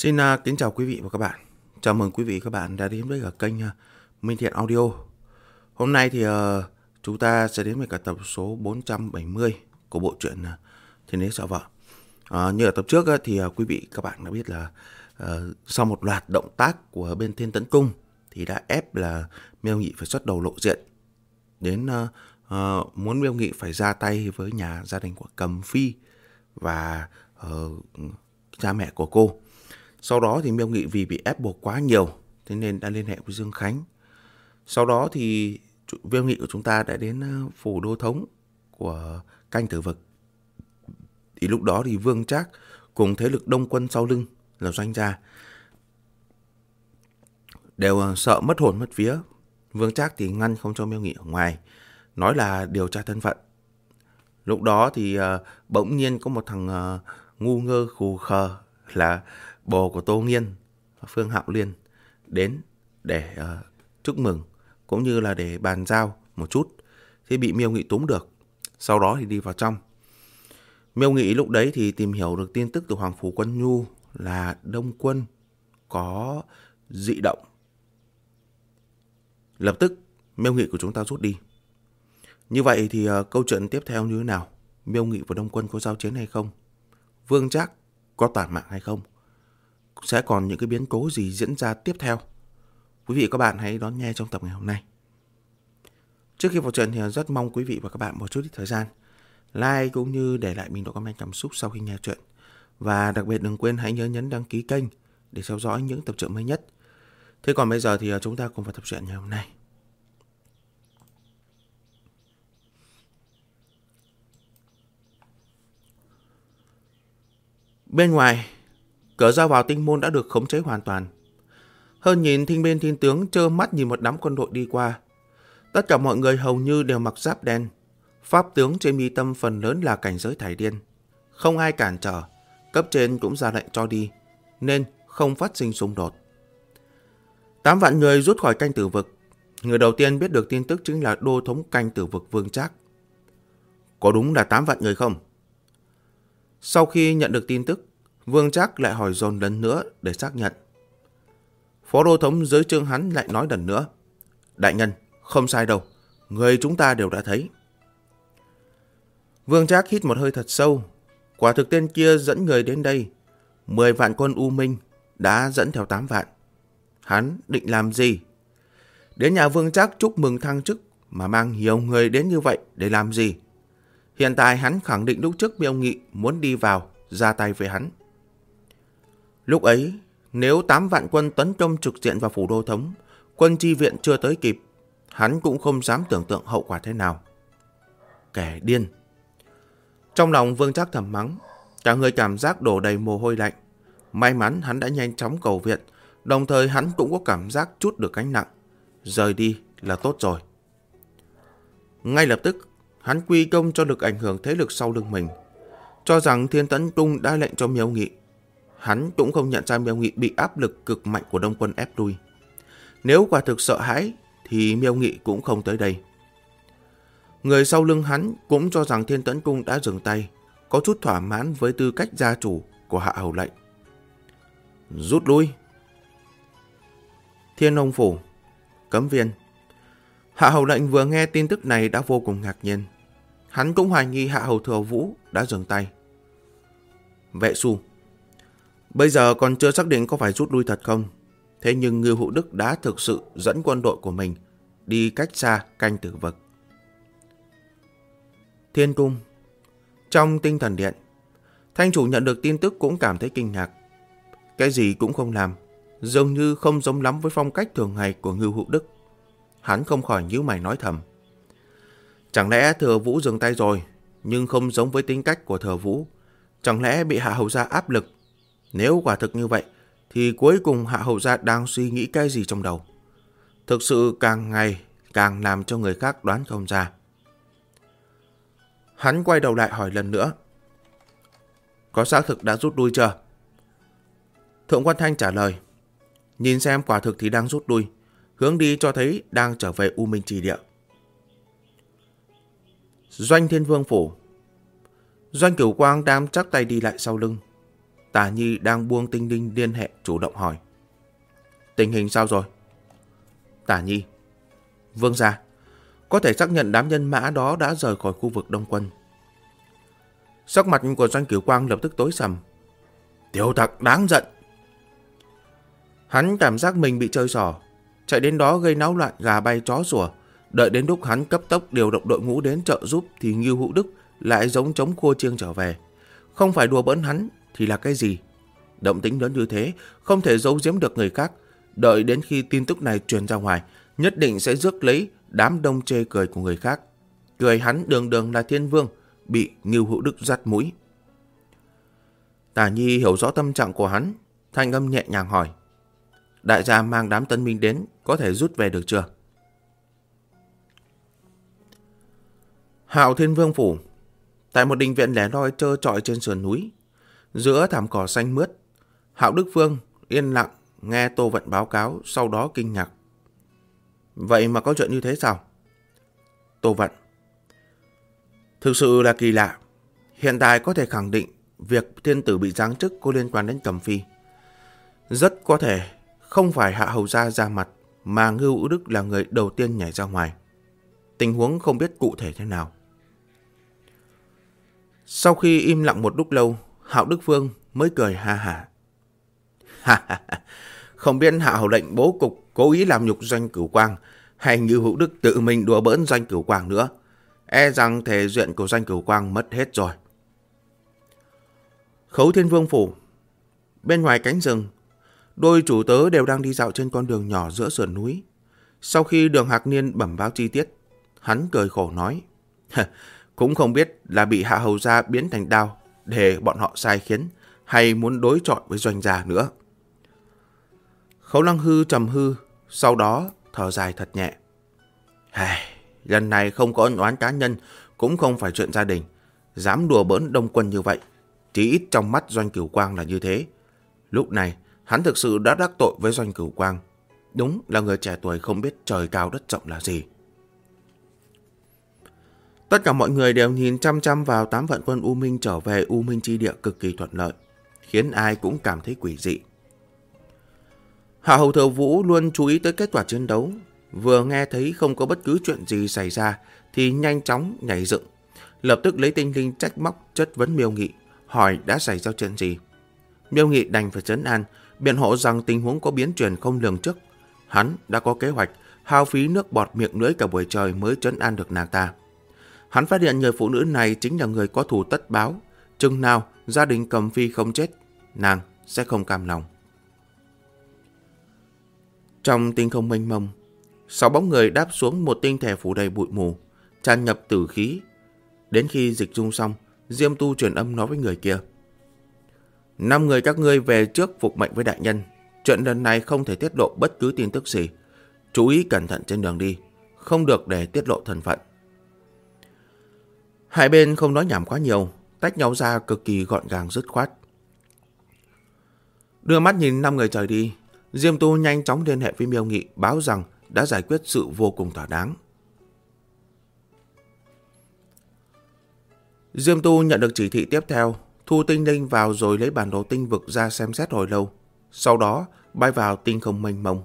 Xin kính chào quý vị và các bạn. Chào mừng quý vị và các bạn đã đến với cả kênh Minh Thiện Audio. Hôm nay thì chúng ta sẽ đến với cả tập số 470 của bộ truyện Thiên Đế Sợ Vợ. Như ở tập trước thì quý vị các bạn đã biết là sau một loạt động tác của bên Thiên Tấn Cung thì đã ép là Miêu Nghị phải xuất đầu lộ diện, đến muốn Miêu Nghị phải ra tay với nhà gia đình của Cầm Phi và cha mẹ của cô. Sau đó thì Miêu Nghị vì bị ép buộc quá nhiều, thế nên đã liên hệ với Dương Khánh. Sau đó thì Miêu Nghị của chúng ta đã đến phủ đô thống của Canh Tử Vực. Thì lúc đó thì Vương Trác cùng thế lực đông quân sau lưng là Doanh gia đều sợ mất hồn mất vía. Vương Trác thì ngăn không cho Miêu Nghị ở ngoài, nói là điều tra thân phận. Lúc đó thì bỗng nhiên có một thằng ngu ngơ khù khờ là bồ của Tô Nghiên, Phương Hạo Liên đến để chúc mừng cũng như là để bàn giao một chút, thì bị Miêu Nghị túm được. Sau đó thì đi vào trong. Miêu Nghị lúc đấy thì tìm hiểu được tin tức từ Hoàng Phủ Quân Nhu là Đông quân có dị động. Lập tức Miêu Nghị của chúng ta rút đi. Như vậy thì câu chuyện tiếp theo như thế nào? Miêu Nghị và Đông quân có giao chiến hay không? Vương Trác có tản mạng hay không? Sẽ còn những cái biến cố gì diễn ra tiếp theo? Quý vị và các bạn hãy đón nghe trong tập ngày hôm nay. Trước khi vào trận thì rất mong quý vị và các bạn một chút ít thời gian like cũng như để lại bình luận comment cảm xúc sau khi nghe chuyện. Và đặc biệt đừng quên hãy nhớ nhấn đăng ký kênh để theo dõi những tập truyện mới nhất. Thế còn bây giờ thì chúng ta cùng vào tập truyện ngày hôm nay. Bên ngoài, cửa ra vào tinh môn đã được khống chế hoàn toàn. Hơn nhìn Thinh Bên Thiên Tướng trơ mắt nhìn một đám quân đội đi qua. Tất cả mọi người hầu như đều mặc giáp đen. Pháp tướng trên mi tâm phần lớn là cảnh giới thải điên. Không ai cản trở, cấp trên cũng ra lệnh cho đi, nên không phát sinh xung đột. 8 vạn người rút khỏi Canh Tử Vực. Người đầu tiên biết được tin tức chính là đô thống Canh Tử Vực Vương Trác. Có đúng là 8 vạn người không? Sau khi nhận được tin tức, Vương Trác lại hỏi dồn lần nữa để xác nhận. Phó đô thống dưới trướng hắn lại nói lần nữa. Đại nhân, không sai đâu, người chúng ta đều đã thấy. Vương Trác hít một hơi thật sâu. Quả thực tên kia dẫn người đến đây. 10 vạn quân U Minh đã dẫn theo 8 vạn. Hắn định làm gì? Đến nhà Vương Trác chúc mừng thăng chức mà mang nhiều người đến như vậy để làm gì? Hiện tại hắn khẳng định lúc trước Miêu Nghị muốn đi vào, ra tay với hắn. Lúc ấy, nếu 8 vạn quân tấn công trực diện vào phủ đô thống, quân chi viện chưa tới kịp, hắn cũng không dám tưởng tượng hậu quả thế nào. Kẻ điên. Trong lòng Vương Trác thầm mắng, cả người cảm giác đổ đầy mồ hôi lạnh. May mắn hắn đã nhanh chóng cầu viện, đồng thời hắn cũng có cảm giác trút được gánh nặng. Rời đi là tốt rồi. Ngay lập tức, hắn quy công cho lực ảnh hưởng thế lực sau lưng mình, cho rằng Thiên Tấn Cung đã lệnh cho Miêu Nghị. Hắn cũng không nhận ra Miêu Nghị bị áp lực cực mạnh của Đông quân ép lui. Nếu quả thực sợ hãi thì Miêu Nghị cũng không tới đây. Người sau lưng hắn cũng cho rằng Thiên Tấn Cung đã dừng tay, có chút thỏa mãn với tư cách gia chủ của Hạ Hầu lệnh. Rút lui. Thiên Ông Phủ, Cấm Viên. Hạ Hầu lệnh vừa nghe tin tức này đã vô cùng ngạc nhiên. Hắn cũng hoài nghi Hạ Hầu Thừa Vũ đã dừng tay. Vệ Xu, bây giờ còn chưa xác định có phải rút lui thật không. Thế nhưng Ngưu Hữu Đức đã thực sự dẫn quân đội của mình đi cách xa Canh Tử Vực. Thiên Cung. Trong Tinh Thần Điện, Thanh chủ nhận được tin tức cũng cảm thấy kinh ngạc. Cái gì cũng không làm, dường như không giống lắm với phong cách thường ngày của Ngưu Hữu Đức. Hắn không khỏi nhíu mày nói thầm. Chẳng lẽ Thừa Vũ dừng tay rồi, nhưng không giống với tính cách của Thừa Vũ. Chẳng lẽ bị Hạ Hầu gia áp lực? Nếu quả thực như vậy, thì cuối cùng Hạ Hầu gia đang suy nghĩ cái gì trong đầu? Thực sự càng ngày càng làm cho người khác đoán không ra. Hắn quay đầu lại hỏi lần nữa. Có xác thực đã rút lui chưa? Thượng quan Thanh trả lời. Nhìn xem quả thực thì đang rút lui. Hướng đi cho thấy đang trở về U Minh Trì Địa. Doanh Thiên Vương Phủ. Doanh Cửu Quang đang chắp tay đi lại sau lưng. Tả Nhi đang buông Tinh Linh liên hệ chủ động hỏi. Tình hình sao rồi? Tả Nhi: Vương gia, có thể xác nhận đám nhân mã đó đã rời khỏi khu vực Đông Quân. Sắc mặt của Doanh Cửu Quang lập tức tối sầm. Tiểu tặc đáng giận. Hắn cảm giác mình bị chơi xỏ, chạy đến đó gây náo loạn gà bay chó sủa. Đợi đến lúc hắn cấp tốc điều động đội ngũ đến trợ giúp thì Ngưu Hữu Đức lại giống trống khua chiêng trở về. Không phải đùa bỡn hắn thì là cái gì? Động tĩnh lớn như thế không thể giấu giếm được người khác. Đợi đến khi tin tức này truyền ra ngoài, nhất định sẽ rước lấy đám đông chê cười của người khác. Cười hắn đường đường là thiên vương, bị Ngưu Hữu Đức dắt mũi. Tả Nhi hiểu rõ tâm trạng của hắn, thanh âm nhẹ nhàng hỏi. Đại gia mang đám tân binh đến, có thể rút về được chưa? Hạo Thiên Vương phủ, tại một đình viện lẻ loi trơ trọi trên sườn núi, giữa thảm cỏ xanh mướt, Hạo Đức Vương yên lặng nghe Tô Vận báo cáo, sau đó kinh ngạc. Vậy mà có chuyện như thế sao? Tô Vận: Thực sự là kỳ lạ. Hiện tại có thể khẳng định việc thiên tử bị giáng chức có liên quan đến Cầm Phi. Rất có thể không phải Hạ hầu gia ra mặt, mà Ngưu Hữu Đức là người đầu tiên nhảy ra ngoài. Tình huống không biết cụ thể thế nào. Sau khi im lặng một lúc lâu, Hạo Đức Vương mới cười ha hả. Không biết Hạ hầu lệnh bố cục cố ý làm nhục Doanh Cửu Quang, hay Ngưu Hữu Đức tự mình đùa bỡn Doanh Cửu Quang nữa. E rằng thể diện của Doanh Cửu Quang mất hết rồi. Khấu Thiên Vương phủ, bên ngoài cánh rừng, đôi chủ tớ đều đang đi dạo trên con đường nhỏ giữa sườn núi. Sau khi Đường Hạc Niên bẩm báo chi tiết, hắn cười khổ nói. Cũng không biết là bị Hạ hầu gia biến thành đao để bọn họ sai khiến, hay muốn đối chọi với Doanh gia nữa. Khấu Lăng Hư trầm hư, sau đó thở dài thật nhẹ. Lần này không có ân oán cá nhân, cũng không phải chuyện gia đình. Dám đùa bỡn Đông Quân như vậy, chỉ ít trong mắt Doanh Cửu Quang là như thế. Lúc này hắn thực sự đã đắc tội với Doanh Cửu Quang. Đúng là người trẻ tuổi không biết trời cao đất rộng là gì. Tất cả mọi người đều nhìn chăm chăm vào 8 vạn quân U Minh trở về U Minh chi địa cực kỳ thuận lợi, khiến ai cũng cảm thấy quỷ dị. Hạ hầu Thừa Vũ luôn chú ý tới kết quả chiến đấu, vừa nghe thấy không có bất cứ chuyện gì xảy ra thì nhanh chóng nhảy dựng, lập tức lấy Tinh Linh trách móc chất vấn Miêu Nghị, hỏi đã xảy ra chuyện gì. Miêu Nghị đành phải trấn an, biện hộ rằng tình huống có biến chuyển không lường trước. Hắn đã có kế hoạch, hao phí nước bọt miệng lưỡi cả buổi trời mới trấn an được nàng ta. Hắn phát hiện người phụ nữ này chính là người có thù tất báo. Chừng nào gia đình Cầm Phi không chết, nàng sẽ không cam lòng. Trong tinh không mênh mông, 6 bóng người đáp xuống một tinh thể phủ đầy bụi mù, tràn ngập tử khí. Đến khi dịch dung xong, Diêm Tu truyền âm nói với người kia. 5 người các ngươi về trước phục mệnh với đại nhân. Chuyện lần này không thể tiết lộ bất cứ tin tức gì. Chú ý cẩn thận trên đường đi, không được để tiết lộ thân phận. Hai bên không nói nhảm quá nhiều, tách nhau ra cực kỳ gọn gàng dứt khoát. Đưa mắt nhìn 5 người rời đi, Diêm Tu nhanh chóng liên hệ với Miêu Nghị báo rằng đã giải quyết sự vô cùng thỏa đáng. Diêm Tu nhận được chỉ thị tiếp theo, thu tinh linh vào rồi lấy bản đồ tinh vực ra xem xét hồi lâu, sau đó bay vào tinh không mênh mông.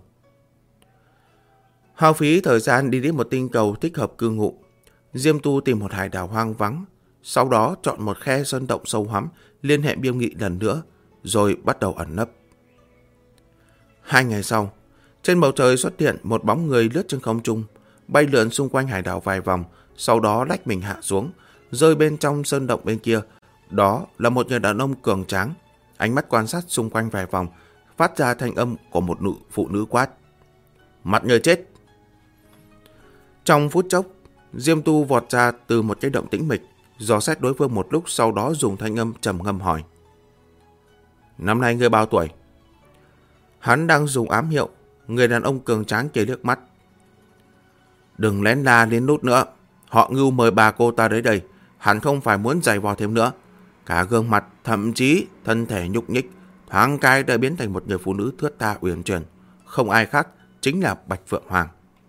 Hao phí thời gian đi đến một tinh cầu thích hợp cư ngụ, Diêm Tu tìm một hải đảo hoang vắng, sau đó chọn một khe sơn động sâu hoắm, liên hệ Miêu Nghị lần nữa, rồi bắt đầu ẩn nấp. 2 ngày sau, trên bầu trời xuất hiện một bóng người lướt trên không trung, bay lượn xung quanh hải đảo vài vòng, sau đó lách mình hạ xuống, rơi bên trong sơn động bên kia. Đó là một người đàn ông cường tráng, ánh mắt quan sát xung quanh vài vòng, phát ra thanh âm của một phụ nữ quát. Mặt người chết! Trong phút chốc, Diêm Tu vọt ra từ một cái động tĩnh mịch, dò xét đối phương một lúc, sau đó dùng thanh âm trầm ngâm hỏi. Năm nay ngươi bao tuổi? Hắn đang dùng ám hiệu, người đàn ông cường tráng kia liếc mắt. Đừng lén la đến nút nữa, họ Ngưu mời bà cô ta đến đây, hắn không phải muốn giày vò thêm nữa. Cả gương mặt, thậm chí thân thể nhúc nhích, thoáng cái đã biến thành một người phụ nữ thướt tha uyển chuyển, không ai khác chính là Bạch Phượng Hoàng.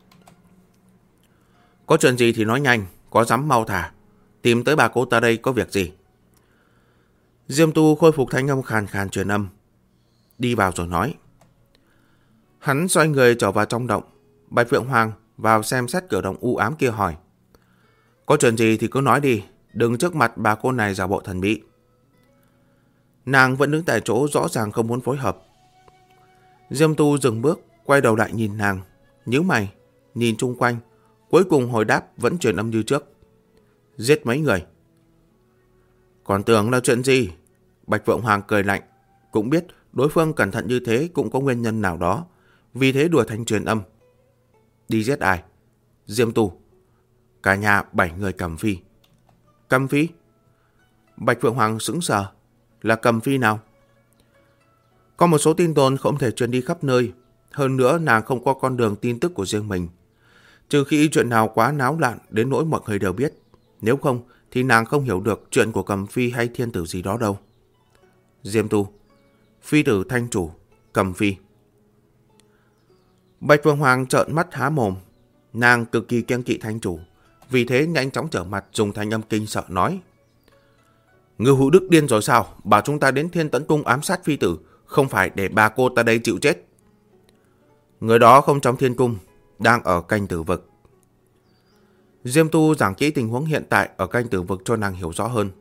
Có chuyện gì thì nói nhanh, có dám mau thả, tìm tới bà cô ta đây có việc gì? Diêm Tu khôi phục thanh âm khàn khàn truyền âm. Đi vào rồi nói. Hắn xoay người trở vào trong động. Bạch Phượng Hoàng vào xem xét cửa động u ám kia hỏi. Có chuyện gì thì cứ nói đi, đừng trước mặt bà cô này giả bộ thần bí. Nàng vẫn đứng tại chỗ, rõ ràng không muốn phối hợp. Diêm Tu dừng bước, quay đầu lại nhìn nàng, nhíu mày, nhìn chung quanh, cuối cùng hồi đáp vẫn truyền âm như trước. Giết mấy người. Còn tưởng là chuyện gì? Bạch Phượng Hoàng cười lạnh, cũng biết đối phương cẩn thận như thế cũng có nguyên nhân nào đó, vì thế đùa thành truyền âm. Đi giết ai? Diêm Tu. Cả nhà 7 người cầm phi. Cầm phi? Bạch Phượng Hoàng sững sờ. Là cầm phi nào? Có một số tin đồn không thể truyền đi khắp nơi. Hơn nữa nàng không có con đường tin tức của riêng mình. Trừ khi chuyện nào quá náo loạn đến nỗi mọi người đều biết. Nếu không thì nàng không hiểu được chuyện của cầm phi hay thiên tử gì đó đâu. Diêm Tu. Phi tử thanh chủ. Cầm phi. Bạch Phượng Hoàng trợn mắt há mồm. Nàng cực kỳ kiêng kỵ thanh chủ. Vì thế nhanh chóng trở mặt dùng thanh âm kinh sợ nói. Ngưu Hữu Đức điên rồi sao? Bảo chúng ta đến Thiên Tẫn Cung ám sát phi tử, không phải để bà cô ta đây chịu chết. Người đó không trong thiên cung, đang ở canh tử vực. Diêm Tu giảng kỹ tình huống hiện tại ở canh tử vực cho nàng hiểu rõ hơn.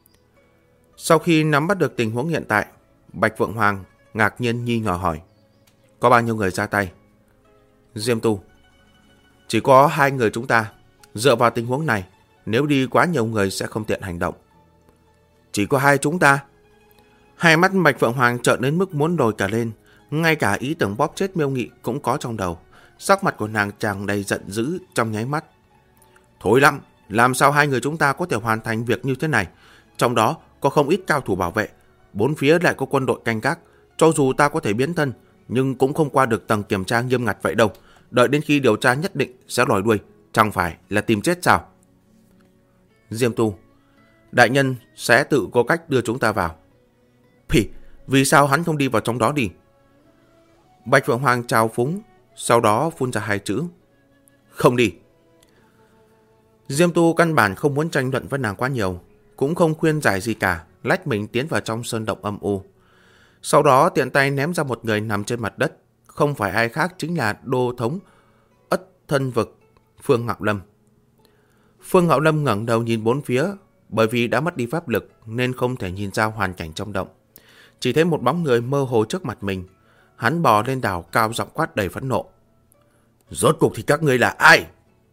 Sau khi nắm bắt được tình huống hiện tại, Bạch Phượng Hoàng ngạc nhiên nghi ngờ hỏi. Có bao nhiêu người ra tay? Diêm Tu. Chỉ có 2 người chúng ta. Dựa vào tình huống này, nếu đi quá nhiều người sẽ không tiện hành động. Chỉ có 2 chúng ta? Hai mắt Bạch Phượng Hoàng trợn đến mức muốn đồi cả lên. Ngay cả ý tưởng bóp chết Miêu Nghị cũng có trong đầu. Sắc mặt của nàng tràn đầy giận dữ trong nháy mắt. Thối lắm, làm sao 2 người chúng ta có thể hoàn thành việc như thế này? Trong đó có không ít cao thủ bảo vệ, 4 phía lại có quân đội canh gác. Cho dù ta có thể biến thân, nhưng cũng không qua được tầng kiểm tra nghiêm ngặt vậy đâu. Đợi đến khi điều tra nhất định sẽ lòi đuôi. Chẳng phải là tìm chết sao? Diêm Tu. Đại nhân sẽ tự có cách đưa chúng ta vào. Vì sao hắn không đi vào trong đó đi? Bạch Phượng Hoàng trào phúng, sau đó phun ra 2 chữ. Không đi. Diêm Tu căn bản không muốn tranh luận với nàng quá nhiều, cũng không khuyên giải gì cả, lách mình tiến vào trong sơn động âm u. Sau đó tiện tay ném ra một người nằm trên mặt đất, không phải ai khác chính là đô thống Ất Thân Vực, Phương Ngạo Lâm. Phương Ngạo Lâm ngẩng đầu nhìn 4 phía, bởi vì đã mất đi pháp lực nên không thể nhìn ra hoàn cảnh trong động. Chỉ thấy một bóng người mơ hồ trước mặt mình. Hắn bò lên đảo cao giọng quát đầy phẫn nộ. Rốt cuộc thì các ngươi là ai?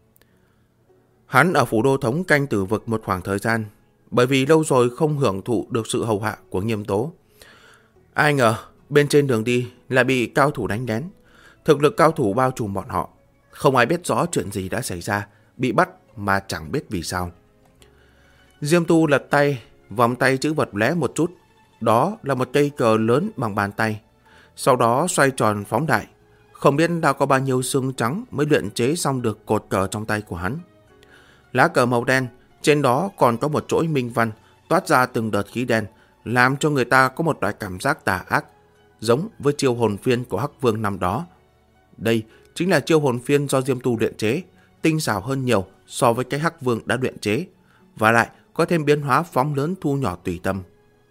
Hắn ở phủ đô thống canh tử vực một khoảng thời gian, bởi vì lâu rồi không hưởng thụ được sự hầu hạ của Nghiêm Tố. Ai ngờ bên trên đường đi lại bị cao thủ đánh lén. Thực lực cao thủ bao trùm bọn họ. Không ai biết rõ chuyện gì đã xảy ra, bị bắt mà chẳng biết vì sao. Diêm Tu lật tay, vòng tay chữ vật lóe một chút. Đó là một cây cờ lớn bằng bàn tay. Sau đó xoay tròn phóng đại. Không biết đã có bao nhiêu xương trắng mới luyện chế xong được cột cờ trong tay của hắn. Lá cờ màu đen, trên đó còn có một chuỗi minh văn toát ra từng đợt khí đen, làm cho người ta có một loại cảm giác tà ác, giống với chiêu hồn phiên của Hắc Vương năm đó. Đây chính là chiêu hồn phiên do Diêm Tu luyện chế, tinh xảo hơn nhiều so với cái Hắc Vương đã luyện chế, và lại có thêm biến hóa phóng lớn thu nhỏ tùy tâm.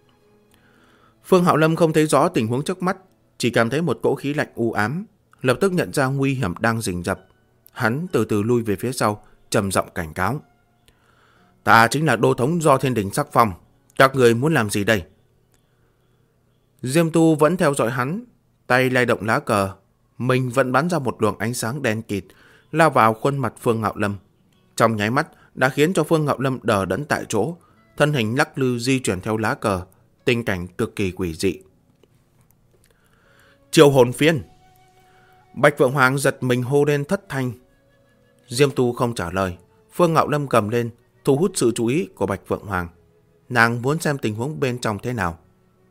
Phương Hạo Lâm không thấy rõ tình huống trước mắt, chỉ cảm thấy một cỗ khí lạnh u ám, lập tức nhận ra nguy hiểm đang rình rập. Hắn từ từ lui về phía sau, trầm giọng cảnh cáo. Ta chính là đô thống do Thiên Đình sắc phong, các người muốn làm gì đây? Diêm Tu vẫn theo dõi hắn, tay lay động lá cờ, mình vẫn bắn ra một luồng ánh sáng đen kịt, lao vào khuôn mặt Phương Hạo Lâm. Trong nháy mắt đã khiến cho Phương Hạo Lâm đờ đẫn tại chỗ, thân hình lắc lư di chuyển theo lá cờ, tình cảnh cực kỳ quỷ dị. Chiêu hồn phiên! Bạch Phượng Hoàng giật mình hô lên thất thanh. Diêm Tu không trả lời. Phương Ngạo Lâm cầm lên, thu hút sự chú ý của Bạch Phượng Hoàng. Nàng muốn xem tình huống bên trong thế nào.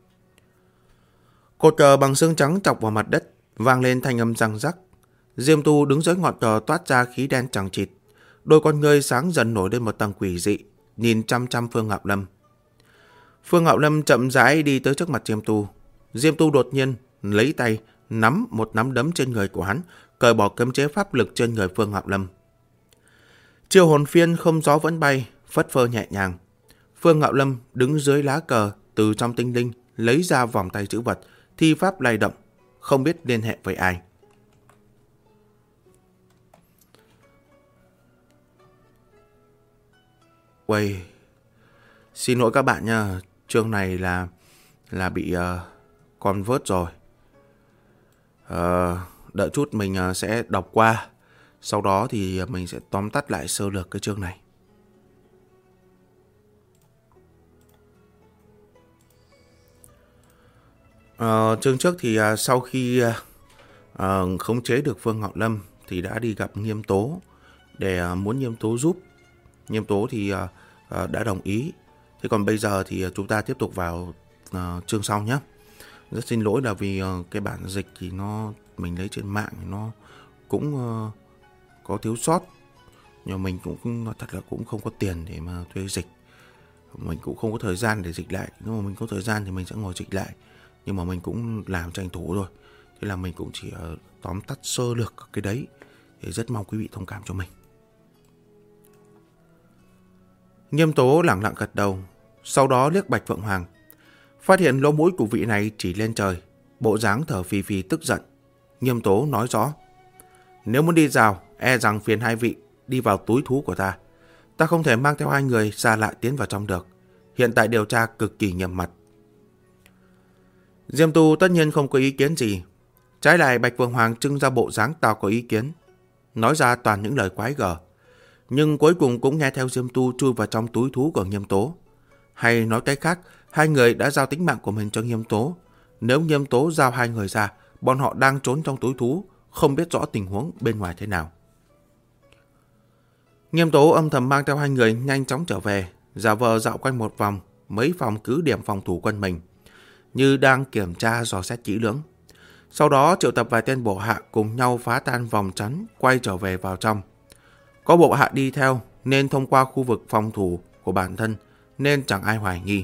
Cột cờ bằng xương trắng chọc vào mặt đất, vang lên thanh âm răng rắc. Diêm Tu đứng dưới ngọn cờ toát ra khí đen chằng chịt. Đôi con ngươi sáng dần nổi lên một tầng quỷ dị, nhìn chăm chăm Phương Ngạo Lâm. Phương Ngạo Lâm chậm rãi đi tới trước mặt Diêm Tu. Diêm Tu đột nhiên lấy tay nắm một nắm đấm trên người của hắn, cởi bỏ cấm chế pháp lực trên người Phương Ngạo Lâm. Chiêu hồn phiên không gió vẫn bay, phất phơ nhẹ nhàng. Phương Ngạo Lâm đứng dưới lá cờ, từ trong tinh linh lấy ra vòng tay trữ vật, thi pháp lay động, không biết liên hệ với ai. Uầy, xin lỗi các bạn nha, chương này là bị convert rồi. Đợi chút mình sẽ đọc qua, sau đó thì mình sẽ tóm tắt lại sơ lược cái chương này. Chương trước thì sau khi khống chế được Phương Ngọc Lâm thì đã đi gặp Nghiêm Tố để muốn Nghiêm Tố giúp. Nghiêm Tố thì đã đồng ý. Thế còn bây giờ thì chúng ta tiếp tục vào chương sau nhé. Rất xin lỗi là vì cái bản dịch thì mình lấy trên mạng thì nó cũng có thiếu sót. Nhưng mình cũng nói thật là cũng không có tiền để mà thuê dịch. Mình cũng không có thời gian để dịch lại. Nếu mà mình có thời gian thì mình sẽ ngồi dịch lại. Nhưng mà mình cũng làm tranh thủ rồi. Thế là mình cũng chỉ tóm tắt sơ lược cái đấy. Thì rất mong quý vị thông cảm cho mình. Nghiêm Tố lẳng lặng gật đầu, sau đó liếc Bạch Phượng Hoàng, phát hiện lỗ mũi của vị này chỉ lên trời, bộ dáng thở phì phì tức giận. Nghiêm Tố nói rõ, nếu muốn đi rào, e rằng phiền hai vị đi vào túi thú của ta. Ta không thể mang theo hai người xa lạ tiến vào trong được. Hiện tại điều tra cực kỳ nghiêm mật. Diêm Tu tất nhiên không có ý kiến gì. Trái lại Bạch Phượng Hoàng trưng ra bộ dáng tao có ý kiến, nói ra toàn những lời quái gở. Nhưng cuối cùng cũng nghe theo Diêm Tu chui vào trong túi thú của Nghiêm Tố. Hay nói cách khác, hai người đã giao tính mạng của mình cho Nghiêm Tố. Nếu Nghiêm Tố giao hai người ra, bọn họ đang trốn trong túi thú, không biết rõ tình huống bên ngoài thế nào. Nghiêm Tố âm thầm mang theo hai người nhanh chóng trở về, giả vờ dạo quanh một vòng, mấy phòng cứ điểm phòng thủ quân mình, như đang kiểm tra dò xét kỹ lưỡng. Sau đó triệu tập vài tên bộ hạ cùng nhau phá tan vòng chắn, quay trở về vào trong. Có bộ hạ đi theo nên thông qua khu vực phòng thủ của bản thân nên chẳng ai hoài nghi.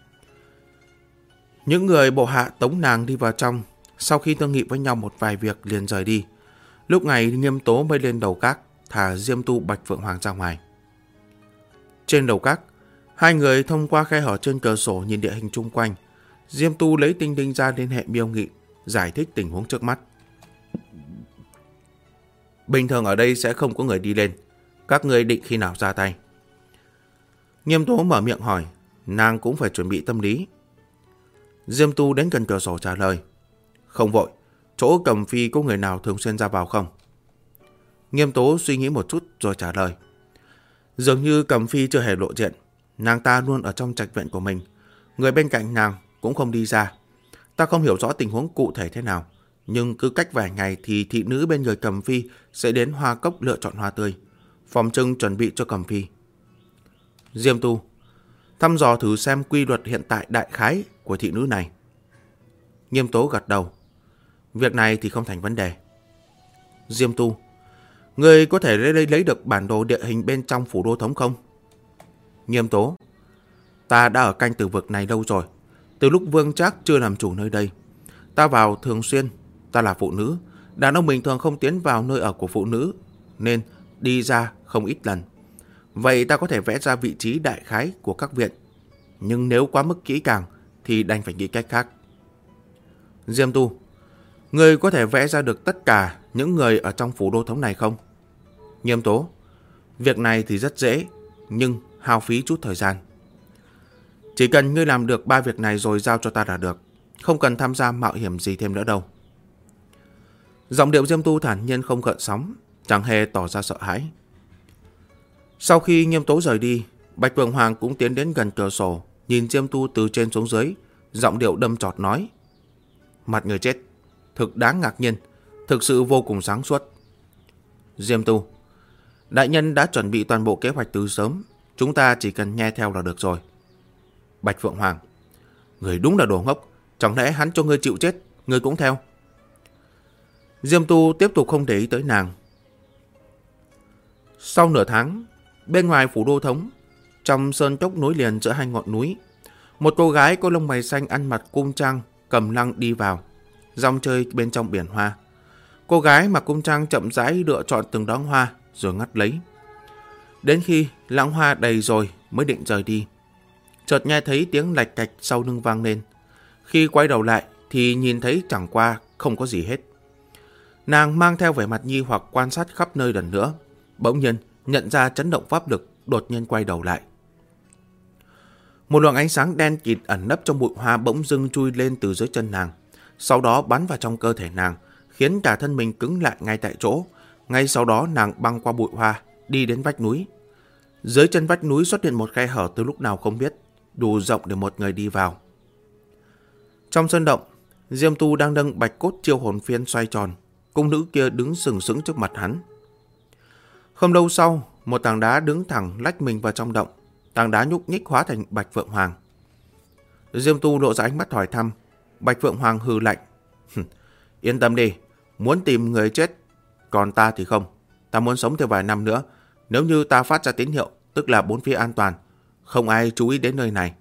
Những người bộ hạ tống nàng đi vào trong, sau khi thương nghị với nhau một vài việc liền rời đi. Lúc này Nghiêm Tố mới lên đầu các, thả Diêm Tu Bạch Phượng Hoàng ra ngoài. Trên đầu các, hai người thông qua khe hở trên cửa sổ nhìn địa hình chung quanh. Diêm Tu lấy tinh tinh ra liên hệ Miêu Nghị, giải thích tình huống trước mắt. Bình thường ở đây sẽ không có người đi lên. Các người định khi nào ra tay? Nghiêm Tố mở miệng hỏi, nàng cũng phải chuẩn bị tâm lý. Diêm Tu đến gần cửa sổ trả lời, không vội, chỗ Cầm Phi có người nào thường xuyên ra vào không? Nghiêm Tố suy nghĩ một chút rồi trả lời, dường như Cầm Phi chưa hề lộ diện, nàng ta luôn ở trong trạch viện của mình, người bên cạnh nàng cũng không đi ra. Ta không hiểu rõ tình huống cụ thể thế nào, nhưng cứ cách vài ngày thì thị nữ bên người Cầm Phi sẽ đến hoa cốc lựa chọn hoa tươi, phòng trưng chuẩn bị cho Cầm Phi. Diêm Tu, thăm dò thử xem quy luật hiện tại đại khái của thị nữ này. Nghiêm Tố gật đầu, việc này thì không thành vấn đề. Diêm Tu, người có thể lấy được bản đồ địa hình bên trong phủ đô thống không? Nghiêm Tố, ta đã ở canh tử vực này lâu rồi, từ lúc Vương Trác chưa làm chủ nơi đây. Ta vào thường xuyên, ta là phụ nữ, đàn ông bình thường không tiến vào nơi ở của phụ nữ, nên đi ra không ít lần. Vậy ta có thể vẽ ra vị trí đại khái của các viện, nhưng nếu quá mức kỹ càng thì đành phải nghĩ cách khác. Diêm Tu, người có thể vẽ ra được tất cả những người ở trong phủ đô thống này không? Nghiêm Tố, việc này thì rất dễ, nhưng hao phí chút thời gian. Chỉ cần ngươi làm được 3 việc này rồi giao cho ta là được, không cần tham gia mạo hiểm gì thêm nữa đâu. Giọng điệu Diêm Tu thản nhiên không gợn sóng, chẳng hề tỏ ra sợ hãi. Sau khi Nghiêm Tố rời đi, Bạch Phượng Hoàng cũng tiến đến gần cửa sổ, nhìn Diêm Tu từ trên xuống dưới, giọng điệu đâm chọt nói, mặt người chết, thực đáng ngạc nhiên, thực sự vô cùng sáng suốt. Diêm Tu, đại nhân đã chuẩn bị toàn bộ kế hoạch từ sớm, chúng ta chỉ cần nghe theo là được rồi. Bạch Phượng Hoàng, người đúng là đồ ngốc, chẳng lẽ hắn cho ngươi chịu chết, ngươi cũng theo? Diêm Tu tiếp tục không để ý tới nàng. Sau nửa tháng, bên ngoài phủ đô thống, trong sơn cốc nối liền giữa hai ngọn núi, một cô gái có lông mày xanh ăn mặc cung trang cầm lăng đi vào, rong chơi bên trong biển hoa. Cô gái mặc cung trang chậm rãi lựa chọn từng đóa hoa rồi ngắt lấy. Đến khi lẵng hoa đầy rồi mới định rời đi. chợt nghe thấy tiếng lạch cạch sau lưng vang lên. Khi quay đầu lại thì nhìn thấy chẳng qua không có gì hết. Nàng mang theo vẻ mặt nghi hoặc quan sát khắp nơi lần nữa. Bỗng nhiên nhận ra chấn động pháp lực, đột nhiên quay đầu lại. Một luồng ánh sáng đen kịt ẩn nấp trong bụi hoa bỗng dưng chui lên từ dưới chân nàng, sau đó bắn vào trong cơ thể nàng, khiến cả thân mình cứng lại ngay tại chỗ. Ngay sau đó nàng băng qua bụi hoa, đi đến vách núi. Dưới chân vách núi xuất hiện một khe hở từ lúc nào không biết, đủ rộng để một người đi vào. Trong sân động, Diêm Tu đang nâng bạch cốt chiêu hồn phiên xoay tròn. Cung nữ kia đứng sừng sững trước mặt hắn. Không lâu sau, một tảng đá đứng thẳng lách mình vào trong động. Tảng đá nhúc nhích hóa thành Bạch Phượng Hoàng. Diêm Tu lộ ra ánh mắt hỏi thăm. Bạch Phượng Hoàng hừ lạnh. Yên tâm đi, muốn tìm người chết, còn ta thì không. Ta muốn sống thêm vài năm nữa. Nếu như ta phát ra tín hiệu, tức là bốn phía an toàn, không ai chú ý đến nơi này.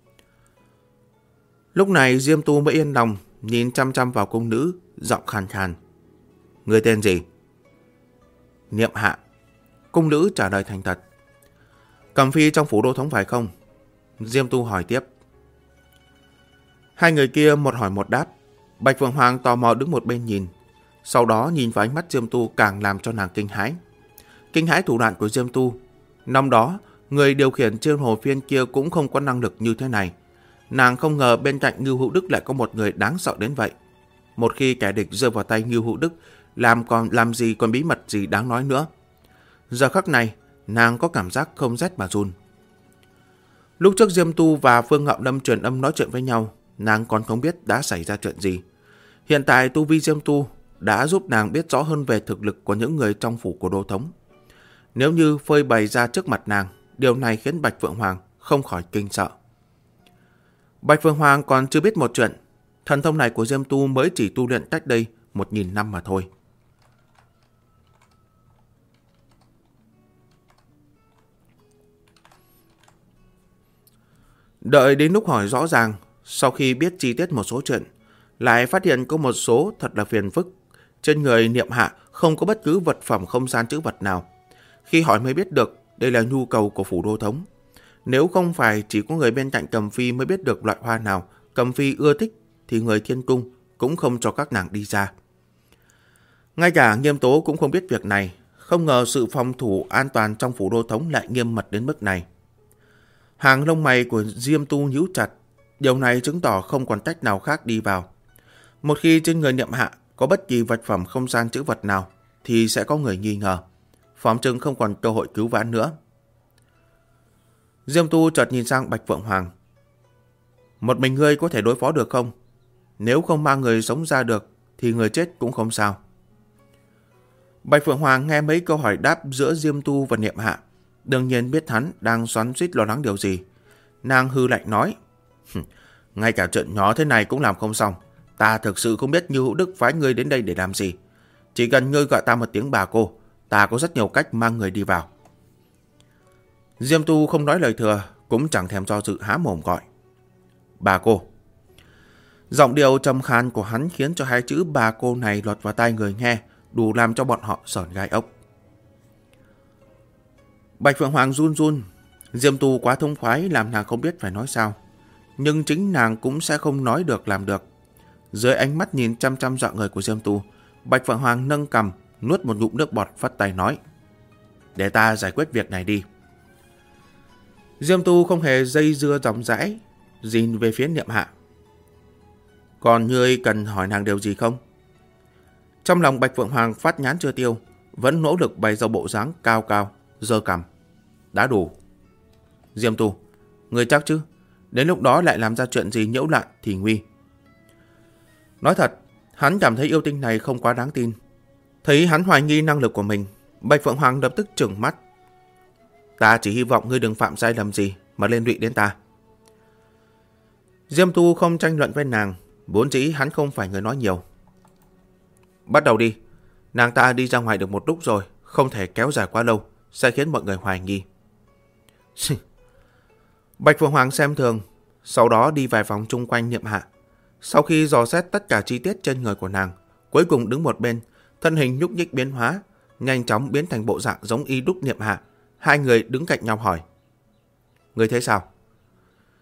Lúc này Diêm Tu mới yên lòng, nhìn chăm chăm vào cung nữ, giọng khàn khàn. Người tên gì? Niệm Hạ. Cung nữ trả lời thành thật. Cầm phi trong phủ đô thống phải không? Diêm Tu hỏi tiếp. Hai người kia một hỏi một đáp. Bạch Phượng Hoàng tò mò đứng một bên nhìn. Sau đó nhìn vào ánh mắt Diêm Tu càng làm cho nàng kinh hãi. Kinh hãi thủ đoạn của Diêm Tu. Năm đó, người điều khiển chiêu hồ phiên kia cũng không có năng lực như thế này. Nàng không ngờ bên cạnh Ngưu Hữu Đức lại có một người đáng sợ đến vậy. Một khi kẻ địch rơi vào tay Ngưu Hữu Đức, làm gì còn bí mật gì đáng nói nữa. Giờ khắc này, nàng có cảm giác không rét mà run. Lúc trước Diêm Tu và Phương Ngạo Lâm truyền âm nói chuyện với nhau, nàng còn không biết đã xảy ra chuyện gì. Hiện tại tu vi Diêm Tu đã giúp nàng biết rõ hơn về thực lực của những người trong phủ của đô thống. Nếu như phơi bày ra trước mặt nàng, điều này khiến Bạch Phượng Hoàng không khỏi kinh sợ. Bạch Phượng Hoàng còn chưa biết một chuyện, thần thông này của Diêm Tu mới chỉ tu luyện cách đây 1000 năm mà thôi. Đợi đến lúc hỏi rõ ràng, sau khi biết chi tiết một số chuyện, lại phát hiện có một số thật là phiền phức. Trên người Niệm Hạ không có bất cứ vật phẩm không gian trữ vật nào. Khi hỏi mới biết được đây là nhu cầu của phủ đô thống. Nếu không phải chỉ có người bên cạnh Cầm Phi mới biết được loại hoa nào Cầm Phi ưa thích, thì người thiên cung cũng không cho các nàng đi ra. Ngay cả Nghiêm Tố cũng không biết việc này. Không ngờ sự phòng thủ an toàn trong phủ đô thống lại nghiêm mật đến mức này. Hàng lông mày của Diêm Tu nhíu chặt. Điều này chứng tỏ không còn cách nào khác đi vào. Một khi trên người Niệm Hạ có bất kỳ vật phẩm không gian trữ vật nào, thì sẽ có người nghi ngờ. Phỏng chừng không còn cơ hội cứu vãn nữa. Diêm Tu chợt nhìn sang Bạch Phượng Hoàng. Một mình ngươi có thể đối phó được không? Nếu không mang người sống ra được, thì người chết cũng không sao. Bạch Phượng Hoàng nghe mấy câu hỏi đáp giữa Diêm Tu và Niệm Hạ, đương nhiên biết hắn đang xoắn xuýt lo lắng điều gì. Nàng hư lạnh nói. Ngay cả chuyện nhỏ thế này cũng làm không xong. Ta thực sự không biết Như Hữu Đức phái ngươi đến đây để làm gì. Chỉ cần ngươi gọi ta một tiếng bà cô, ta có rất nhiều cách mang người đi vào. Diêm Tu không nói lời thừa, cũng chẳng thèm do dự há mồm gọi. Bà cô. Giọng điệu trầm khan của hắn khiến cho hai chữ bà cô này lọt vào tai người nghe, đủ làm cho bọn họ sởn gai ốc. Bạch Phượng Hoàng run run. Diêm Tu quá thông khoái làm nàng không biết phải nói sao. Nhưng chính nàng cũng sẽ không nói được làm được. Dưới ánh mắt nhìn chăm chăm dọa người của Diêm Tu, Bạch Phượng Hoàng nâng cằm, nuốt một ngụm nước bọt, phất tay nói. Để ta giải quyết việc này đi. Diêm Tu không hề dây dưa ròng rãi, nhìn về phía Niệm Hạ. Còn ngươi cần hỏi nàng điều gì không? Trong lòng Bạch Phượng Hoàng phát nhán chưa tiêu, vẫn nỗ lực bày ra bộ dáng cao cao, giơ cằm. Đã đủ. Diêm Tu, ngươi chắc chứ? Đến lúc đó lại làm ra chuyện gì nhiễu loạn thì nguy. Nói thật, hắn cảm thấy yêu tinh này không quá đáng tin. Thấy hắn hoài nghi năng lực của mình, Bạch Phượng Hoàng lập tức trừng mắt. Ta chỉ hy vọng ngươi đừng phạm sai lầm gì mà liên lụy đến ta. Diêm Tu không tranh luận với nàng, vốn dĩ hắn không phải người nói nhiều. Bắt đầu đi. Nàng ta đi ra ngoài được một lúc rồi, không thể kéo dài quá lâu, sẽ khiến mọi người hoài nghi. Bạch Phượng Hoàng xem thường, sau đó đi vài vòng chung quanh Niệm Hạ. Sau khi dò xét tất cả chi tiết trên người của nàng, cuối cùng đứng một bên, thân hình nhúc nhích biến hóa, nhanh chóng biến thành bộ dạng giống y đúc Niệm Hạ. Hai người đứng cạnh nhau hỏi. Người thấy sao?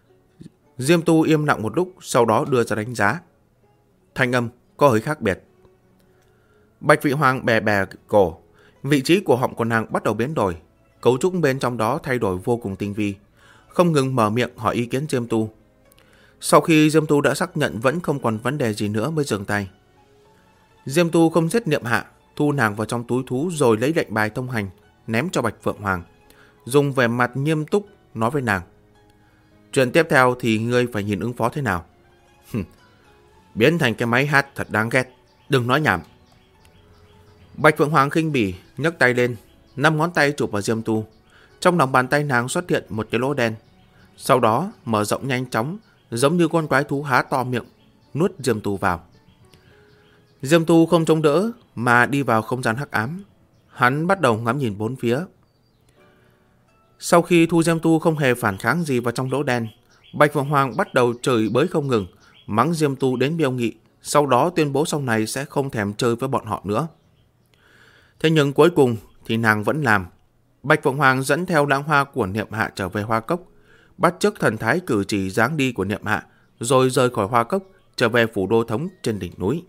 Diêm Tu im lặng một lúc, sau đó đưa ra đánh giá. Thanh âm có hơi khác biệt. Bạch Vị Hoàng bè bè cổ, vị trí của họng của nàng bắt đầu biến đổi, cấu trúc bên trong đó thay đổi vô cùng tinh vi, không ngừng mở miệng hỏi ý kiến Diêm Tu. Sau khi Diêm Tu đã xác nhận vẫn không còn vấn đề gì nữa mới dừng tay. Diêm Tu không giết Niệm Hạ, thu nàng vào trong túi thú rồi lấy lệnh bài thông hành ném cho Bạch Phượng Hoàng, dùng vẻ mặt nghiêm túc nói với nàng. Chuyện tiếp theo thì ngươi phải nhìn ứng phó thế nào. Biến thành cái máy hát thật đáng ghét, đừng nói nhảm. Bạch Phượng Hoàng khinh bỉ nhấc tay lên, 5 ngón tay chụp vào Diêm Tu. Trong lòng bàn tay nàng xuất hiện một cái lỗ đen, sau đó mở rộng nhanh chóng, giống như con quái thú há to miệng nuốt Diêm Tu vào. Diêm Tu không chống đỡ mà đi vào không gian hắc ám. Hắn bắt đầu ngắm nhìn bốn phía. Sau khi thu Diêm Tu không hề phản kháng gì vào trong lỗ đen, Bạch Phượng Hoàng bắt đầu chửi bới không ngừng, mắng Diêm Tu đến miêu nghị, sau đó tuyên bố sau này sẽ không thèm chơi với bọn họ nữa. Thế nhưng cuối cùng thì nàng vẫn làm. Bạch Phượng Hoàng dẫn theo lãng hoa của Niệm Hạ trở về Hoa Cốc, bắt chước thần thái cử chỉ dáng đi của Niệm Hạ, rồi rời khỏi Hoa Cốc trở về phủ đô thống trên đỉnh núi.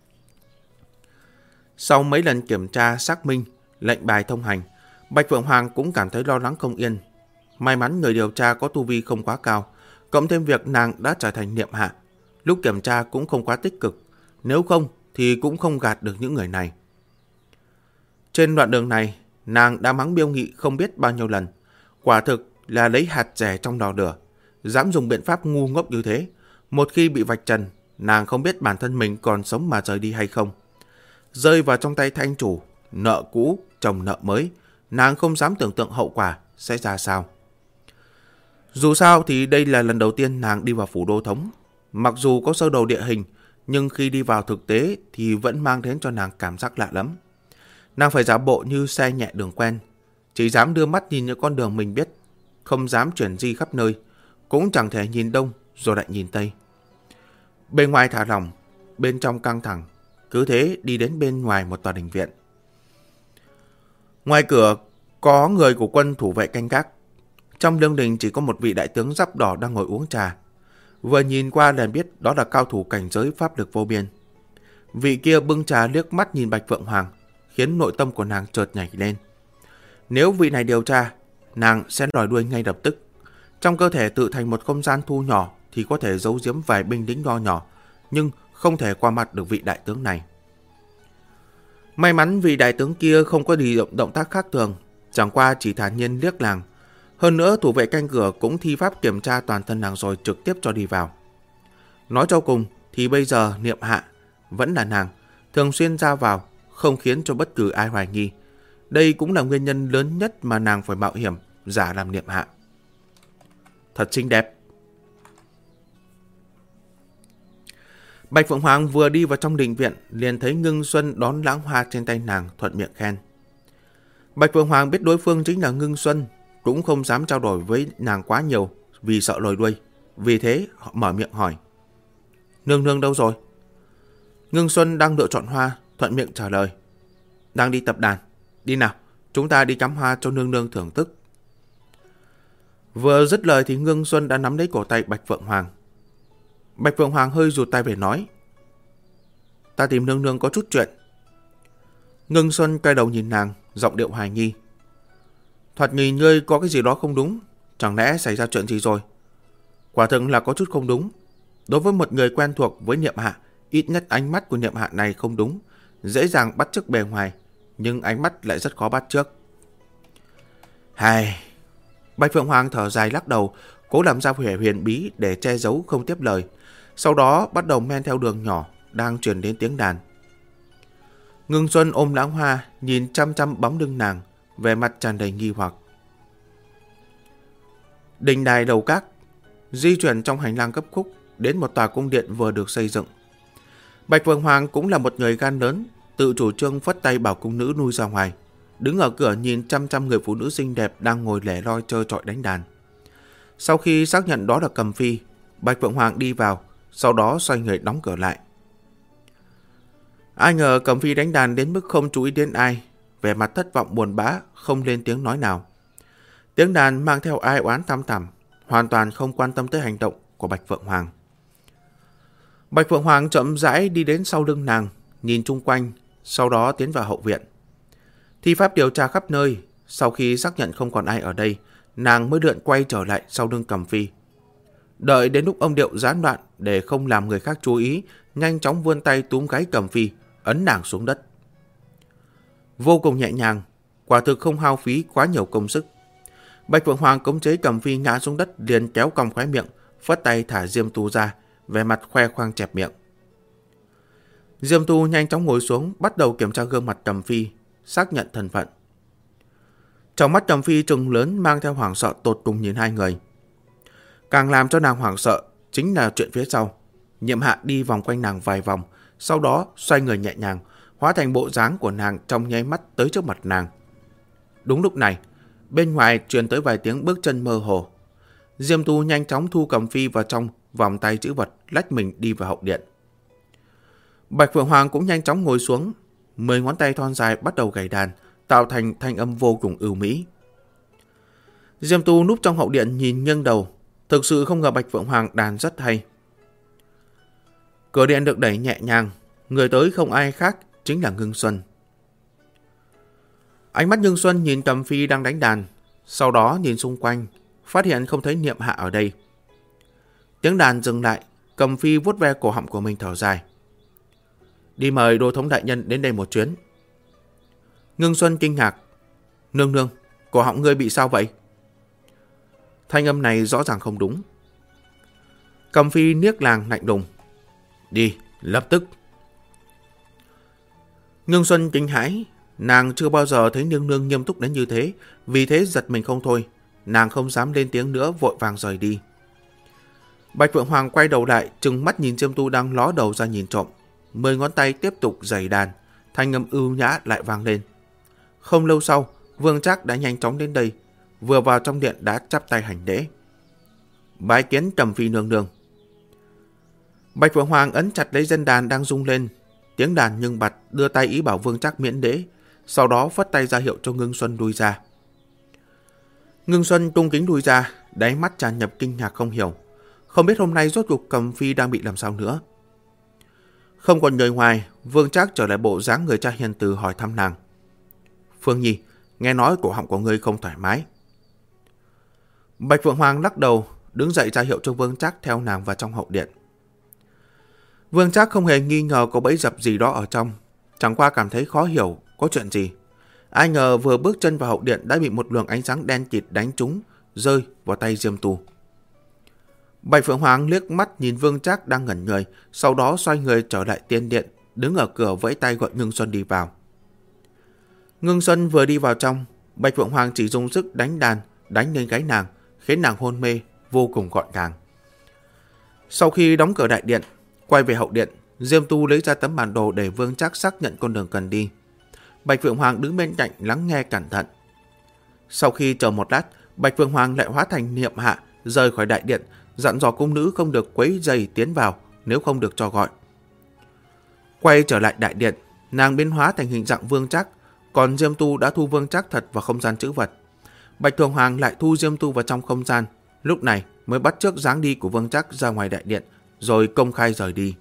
Sau mấy lần kiểm tra xác minh lệnh bài thông hành, Bạch Phượng Hoàng cũng cảm thấy lo lắng không yên. May mắn người điều tra có tu vi không quá cao, cộng thêm việc nàng đã trở thành Niệm Hạ, lúc kiểm tra cũng không quá tích cực, nếu không thì cũng không gạt được những người này. Trên đoạn đường này, nàng đã mắng Miêu Nghị không biết bao nhiêu lần, quả thực là lấy hạt rẻ trong lò lửa, dám dùng biện pháp ngu ngốc như thế. Một khi bị vạch trần, nàng không biết bản thân mình còn sống mà rời đi hay không. Rơi vào trong tay thanh chủ, nợ cũ chồng nợ mới, nàng không dám tưởng tượng hậu quả sẽ ra sao. Dù sao thì đây là lần đầu tiên nàng đi vào phủ đô thống. Mặc dù có sơ đồ địa hình, nhưng khi đi vào thực tế thì vẫn mang đến cho nàng cảm giác lạ lắm. Nàng phải giả bộ như xe nhẹ đường quen, chỉ dám đưa mắt nhìn những con đường mình biết, không dám chuyển di khắp nơi, cũng chẳng thể nhìn đông rồi lại nhìn tây. Bên ngoài thả lỏng, bên trong căng thẳng, cứ thế đi đến bên ngoài một tòa đình viện. Ngoài cửa có người của quân thủ vệ canh gác. Trong lương đình chỉ có một vị đại tướng giáp đỏ đang ngồi uống trà. Vừa nhìn qua liền biết đó là cao thủ cảnh giới pháp lực vô biên. Vị kia bưng trà liếc mắt nhìn Bạch Phượng Hoàng, khiến nội tâm của nàng chợt nhảy lên. Nếu vị này điều tra, nàng sẽ lòi đuôi ngay lập tức. Trong cơ thể tự thành một không gian thu nhỏ thì có thể giấu giếm vài binh lính nho nhỏ, nhưng không thể qua mặt được vị đại tướng này. May mắn vị đại tướng kia không có gì động tác khác thường, chẳng qua chỉ thản nhiên liếc nàng. Hơn nữa thủ vệ canh cửa cũng thi pháp kiểm tra toàn thân nàng rồi trực tiếp cho đi vào. Nói cho cùng thì bây giờ Niệm Hạ vẫn là nàng, thường xuyên ra vào, không khiến cho bất cứ ai hoài nghi. Đây cũng là nguyên nhân lớn nhất mà nàng phải mạo hiểm giả làm Niệm Hạ. Thật xinh đẹp. Bạch Phượng Hoàng vừa đi vào trong đình viện liền thấy Ngưng Xuân đón lãng hoa trên tay nàng, thuận miệng khen. Bạch Phượng Hoàng biết đối phương chính là Ngưng Xuân, cũng không dám trao đổi với nàng quá nhiều vì sợ lồi đuôi. Vì thế họ mở miệng hỏi. Nương nương đâu rồi? Ngưng Xuân đang lựa chọn hoa, thuận miệng trả lời. Đang đi tập đàn. Đi nào, chúng ta đi cắm hoa cho nương nương thưởng thức. Vừa dứt lời thì Ngưng Xuân đã nắm lấy cổ tay Bạch Phượng Hoàng. Bạch Phượng Hoàng hơi rụt tay về nói. Ta tìm nương nương có chút chuyện. Ngưng Xuân quay đầu nhìn nàng, giọng điệu hoài nghi. Thoạt nhìn ngươi có cái gì đó không đúng, chẳng lẽ xảy ra chuyện gì rồi? Quả thực là có chút không đúng. Đối với một người quen thuộc với Niệm Hạ, ít nhất ánh mắt của Niệm Hạ này không đúng, dễ dàng bắt chước bề ngoài, nhưng ánh mắt lại rất khó bắt chước. Hài. Bạch Phượng Hoàng thở dài lắc đầu, cố làm ra vẻ huyền bí để che giấu không tiếp lời. Sau đó bắt đầu men theo đường nhỏ đang truyền đến tiếng đàn. Ngưng Xuân ôm lãng hoa, nhìn chăm chăm bóng lưng nàng, vẻ mặt tràn đầy nghi hoặc. Đình đài đầu các di chuyển trong hành lang cấp khúc đến một tòa cung điện vừa được xây dựng. Bạch Phượng Hoàng cũng là một người gan lớn, tự chủ trương phất tay bảo cung nữ nuôi ra ngoài, đứng ở cửa nhìn chăm chăm người phụ nữ xinh đẹp đang ngồi lẻ loi chơi trọi đánh đàn. Sau khi xác nhận đó là Cầm Phi, Bạch Phượng Hoàng đi vào, sau đó xoay người đóng cửa lại. Ai ngờ Cầm Phi đánh đàn đến mức không chú ý đến ai, vẻ mặt thất vọng buồn bã, không lên tiếng nói nào. Tiếng đàn mang theo ai oán thăm thẳm, hoàn toàn không quan tâm tới hành động của Bạch Phượng Hoàng. Bạch Phượng Hoàng chậm rãi đi đến sau lưng nàng, nhìn chung quanh, sau đó tiến vào hậu viện. Thi pháp điều tra khắp nơi, sau khi xác nhận không còn ai ở đây, nàng mới lượn quay trở lại sau lưng Cầm Phi. Đợi đến lúc âm điệu gián đoạn để không làm người khác chú ý, nhanh chóng vươn tay túm gáy Cầm Phi, ấn nàng xuống đất. Vô cùng nhẹ nhàng, quả thực không hao phí quá nhiều công sức. Bạch Phượng Hoàng khống chế Cầm Phi ngã xuống đất, liền kéo cong khóe miệng, phất tay thả Diêm Tu ra, vẻ mặt khoe khoang chẹp miệng. Diêm Tu nhanh chóng ngồi xuống, bắt đầu kiểm tra gương mặt Cầm Phi, xác nhận thân phận. Trong mắt Cầm Phi trừng lớn mang theo hoảng sợ tột cùng nhìn hai người. Càng làm cho nàng hoảng sợ chính là chuyện phía sau. Nhiệm Hạ đi vòng quanh nàng vài vòng, sau đó xoay người nhẹ nhàng, hóa thành bộ dáng của nàng trong nháy mắt tới trước mặt nàng. Đúng lúc này, bên ngoài truyền tới vài tiếng bước chân mơ hồ. Diêm Tu nhanh chóng thu Cầm Phi vào trong vòng tay chữ vật, lách mình đi vào hậu điện. Bạch Phượng Hoàng cũng nhanh chóng ngồi xuống, 10 ngón tay thon dài bắt đầu gảy đàn, tạo thành thanh âm vô cùng ưu mỹ. Diêm Tu núp trong hậu điện nhìn nghiêng đầu, thực sự không ngờ Bạch Phượng Hoàng đàn rất hay. Cửa điện được đẩy nhẹ nhàng, người tới không ai khác chính là Ngưng Xuân. Ánh mắt Ngưng Xuân nhìn Cầm Phi đang đánh đàn, sau đó nhìn xung quanh, phát hiện không thấy Niệm Hạ ở đây. Tiếng đàn dừng lại, Cầm Phi vuốt ve cổ họng của mình thở dài. Đi mời Đô thống đại nhân đến đây một chuyến. Ngưng Xuân kinh ngạc. Nương nương, cổ họng ngươi bị sao vậy? Thanh âm này rõ ràng không đúng. Cầm Phi niếc làng lạnh lùng. Đi, lập tức. Ngưng Xuân kinh hãi, nàng chưa bao giờ thấy nương nương nghiêm túc đến như thế, vì thế giật mình không thôi, nàng không dám lên tiếng nữa, vội vàng rời đi. Bạch Phượng Hoàng quay đầu lại, trừng mắt nhìn Diêm Tu đang ló đầu ra nhìn trộm, 10 ngón tay tiếp tục giày đàn, thanh âm ưu nhã lại vang lên. Không lâu sau, Vương Trác đã nhanh chóng đến đây, vừa vào trong điện đã chắp tay hành lễ. Bái kiến Cầm Phi nương nương. Bạch Phượng Hoàng ấn chặt lấy dân đàn đang rung lên, tiếng đàn nhưng bặt, đưa tay ý bảo Vương Trác miễn lễ, sau đó phất tay ra hiệu cho Ngưng Xuân lui ra. Ngưng Xuân cung kính lui ra, đáy mắt tràn ngập kinh ngạc không hiểu, không biết hôm nay rốt cuộc Cầm Phi đang bị làm sao nữa. Không còn người ngoài, Vương Trác trở lại bộ dáng người cha hiền từ hỏi thăm nàng. Phương Nhi, nghe nói cổ họng của ngươi không thoải mái. Bạch Phượng Hoàng lắc đầu, đứng dậy ra hiệu cho Vương Trác theo nàng vào trong hậu điện. Vương Trác không hề nghi ngờ có bẫy dập gì đó ở trong, chẳng qua cảm thấy khó hiểu có chuyện gì. Ai ngờ vừa bước chân vào hậu điện đã bị một luồng ánh sáng đen kịt đánh trúng, rơi vào tay Diêm Tu. Bạch Phượng Hoàng liếc mắt nhìn Vương Trác đang ngẩn người, sau đó xoay người trở lại tiên điện, đứng ở cửa vẫy tay gọi Ngưng Xuân đi vào. Ngưng Xuân vừa đi vào trong, Bạch Phượng Hoàng chỉ dùng sức đánh đàn, đánh lên gáy nàng, khiến nàng hôn mê, vô cùng gọn gàng. Sau khi đóng cửa đại điện, quay về hậu điện, Diêm Tu lấy ra tấm bản đồ để Vương Trác xác nhận con đường cần đi. Bạch Phượng Hoàng đứng bên cạnh lắng nghe cẩn thận. Sau khi chờ một lát, Bạch Phượng Hoàng lại hóa thành Niệm Hạ, rời khỏi đại điện, dặn dò cung nữ không được quấy rầy tiến vào, nếu không được cho gọi. Quay trở lại đại điện, nàng biến hóa thành hình dạng Vương Trác, còn Diêm Tu đã thu Vương Trác thật vào không gian trữ vật. Bạch Phượng Hoàng lại thu Diêm Tu vào trong không gian, lúc này mới bắt chước dáng đi của Vương Trác ra ngoài đại điện, rồi công khai rời đi.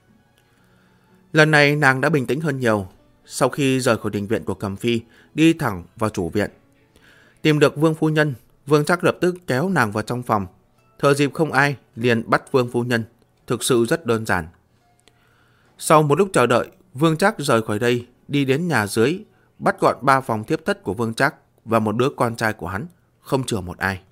Lần này nàng đã bình tĩnh hơn nhiều. Sau khi rời khỏi đình viện của Cầm Phi, đi thẳng vào chủ viện. Tìm được Vương phu nhân, Vương Trác lập tức kéo nàng vào trong phòng. Thừa dịp không ai, liền bắt Vương phu nhân. Thực sự rất đơn giản. Sau một lúc chờ đợi, Vương Trác rời khỏi đây, đi đến nhà dưới, bắt gọn 3 phòng thiếp thất của Vương Trác và một đứa con trai của hắn, không chừa một ai.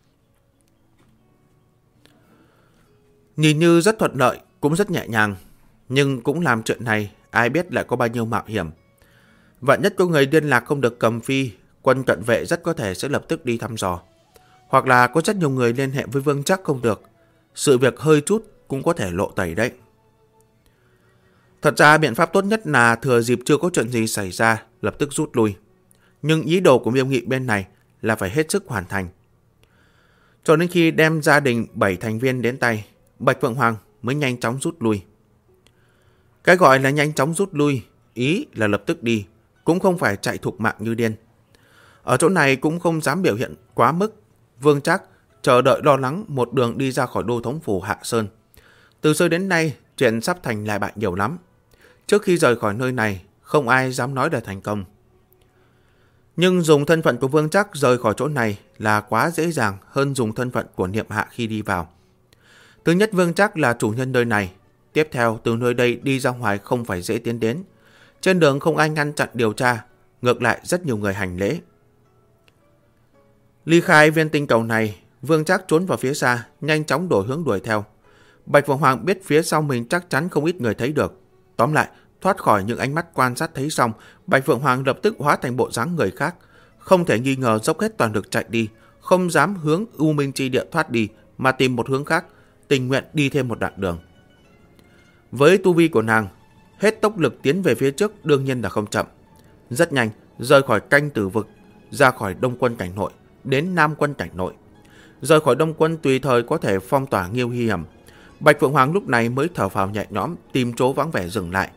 Nhìn như rất thuận lợi, cũng rất nhẹ nhàng, nhưng cũng làm chuyện này ai biết lại có bao nhiêu mạo hiểm. Vạn nhất có người liên lạc không được Cầm Phi, quân cận vệ rất có thể sẽ lập tức đi thăm dò. Hoặc là có rất nhiều người liên hệ với Vương Trác không được, sự việc hơi chút cũng có thể lộ tẩy đấy. Thật ra biện pháp tốt nhất là thừa dịp chưa có chuyện gì xảy ra, lập tức rút lui. Nhưng ý đồ của Miêu Nghị bên này là phải hết sức hoàn thành. Cho đến khi đem gia đình 7 thành viên đến tay, Bạch Phượng Hoàng mới nhanh chóng rút lui. Cái gọi là nhanh chóng rút lui, ý là lập tức đi, cũng không phải chạy thục mạng như điên. Ở chỗ này cũng không dám biểu hiện quá mức, Vương Trác chờ đợi lo lắng một đường đi ra khỏi đô thống phủ Hạ Sơn. Từ xưa đến nay, chuyện sắp thành lại bại nhiều lắm. Trước khi rời khỏi nơi này, không ai dám nói là thành công. Nhưng dùng thân phận của Vương Trắc rời khỏi chỗ này là quá dễ dàng hơn dùng thân phận của Niệm Hạ khi đi vào. Thứ nhất, Vương Trắc là chủ nhân nơi này. Tiếp theo, từ nơi đây đi ra ngoài không phải dễ tiến đến. Trên đường không ai ngăn chặn điều tra, ngược lại rất nhiều người hành lễ. Ly khai viên tinh cầu này, Vương Trắc trốn vào phía xa, nhanh chóng đổi hướng đuổi theo. Bạch Phượng Hoàng biết phía sau mình chắc chắn không ít người thấy được. Tóm lại, thoát khỏi những ánh mắt quan sát thấy xong, Bạch Phượng Hoàng lập tức hóa thành bộ dáng người khác. Không thể nghi ngờ dốc hết toàn lực chạy đi, không dám hướng U Minh Chi Địa thoát đi, mà tìm một hướng khác, tình nguyện đi thêm một đoạn đường. Với tu vi của nàng, hết tốc lực tiến về phía trước đương nhiên là không chậm. Rất nhanh, rời khỏi canh tử vực, ra khỏi Đông Quân cảnh nội, đến Nam Quân cảnh nội. Rời khỏi Đông Quân tùy thời có thể phong tỏa Nghiêu Hy Hiểm. Bạch Phượng Hoàng lúc này mới thở phào nhẹ nhõm, tìm chỗ vắng vẻ dừng lại.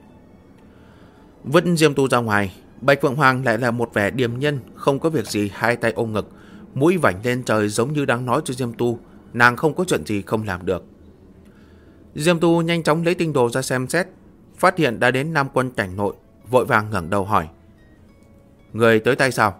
Vứt Diêm Tu ra ngoài, Bạch Phượng Hoàng lại là một vẻ điềm nhân, không có việc gì, hai tay ôm ngực, mũi vảnh lên trời giống như đang nói cho Diêm Tu, nàng không có chuyện gì không làm được. Diêm Tu nhanh chóng lấy tinh đồ ra xem xét, phát hiện đã đến Nam Quân cảnh nội, vội vàng ngẩng đầu hỏi: người tới tay sao?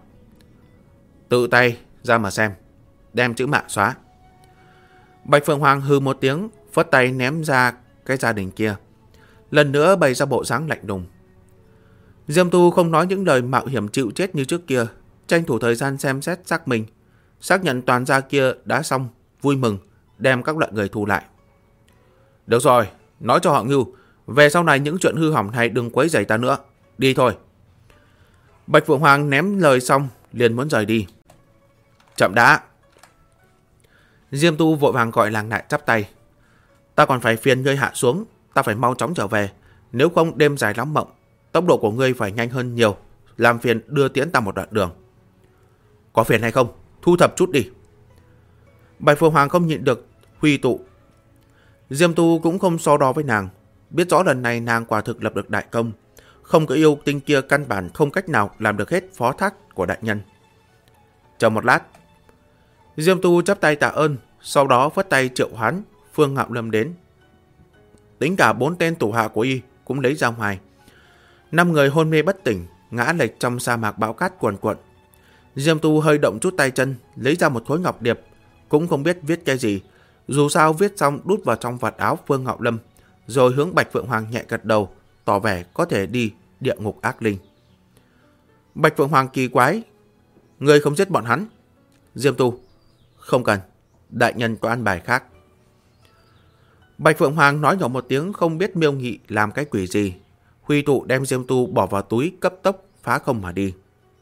Tự tay ra mà xem, đem chữ mạ xóa. Bạch Phượng Hoàng hừ một tiếng, phất tay ném ra cái gia đình kia, lần nữa bày ra bộ dáng lạnh lùng. Diêm Tu không nói những lời mạo hiểm chịu chết như trước kia, tranh thủ thời gian xem xét xác minh, xác nhận toàn gia kia đã xong, vui mừng đem các loại người thu lại. Được rồi, nói cho họ Ngưu, về sau này những chuyện hư hỏng này đừng quấy rầy ta nữa, đi thôi. Bạch Phượng Hoàng ném lời xong liền muốn rời đi. Chậm đã. Diêm Tu vội vàng gọi làng lại chắp tay. Ta còn phải phiền ngươi hạ xuống, ta phải mau chóng trở về, nếu không đêm dài lắm mộng, tốc độ của ngươi phải nhanh hơn nhiều, làm phiền đưa tiễn ta một đoạn đường. Có phiền hay không, thu thập chút đi. Bạch Phượng Hoàng không nhịn được huy tụ. Diêm Tu cũng không so đo với nàng, biết rõ lần này nàng quả thực lập được đại công, không có yêu tinh kia căn bản không cách nào làm được hết phó thác của đại nhân. Chờ một lát. Diêm Tu chắp tay tạ ơn, sau đó phất tay triệu hoán Phương Ngạo Lâm đến. Tính cả 4 tên thủ hạ của y cũng lấy ra ngoài. 5 người hôn mê bất tỉnh, ngã lệch trong sa mạc bão cát cuồn cuộn. Diêm Tu hơi động chút tay chân, lấy ra một khối ngọc điệp, cũng không biết viết cái gì. Dù sao viết xong đút vào trong vạt áo Phương Ngạo Lâm, rồi hướng Bạch Phượng Hoàng nhẹ gật đầu, tỏ vẻ có thể đi địa ngục ác linh. Bạch Phượng Hoàng kỳ quái: người không giết bọn hắn? Diêm Tu: không cần, đại nhân có an bài khác. Bạch Phượng Hoàng nói nhỏ một tiếng, không biết Miêu Nghị làm cái quỷ gì, huy tụ đem Diêm Tu bỏ vào túi, cấp tốc phá không mà đi.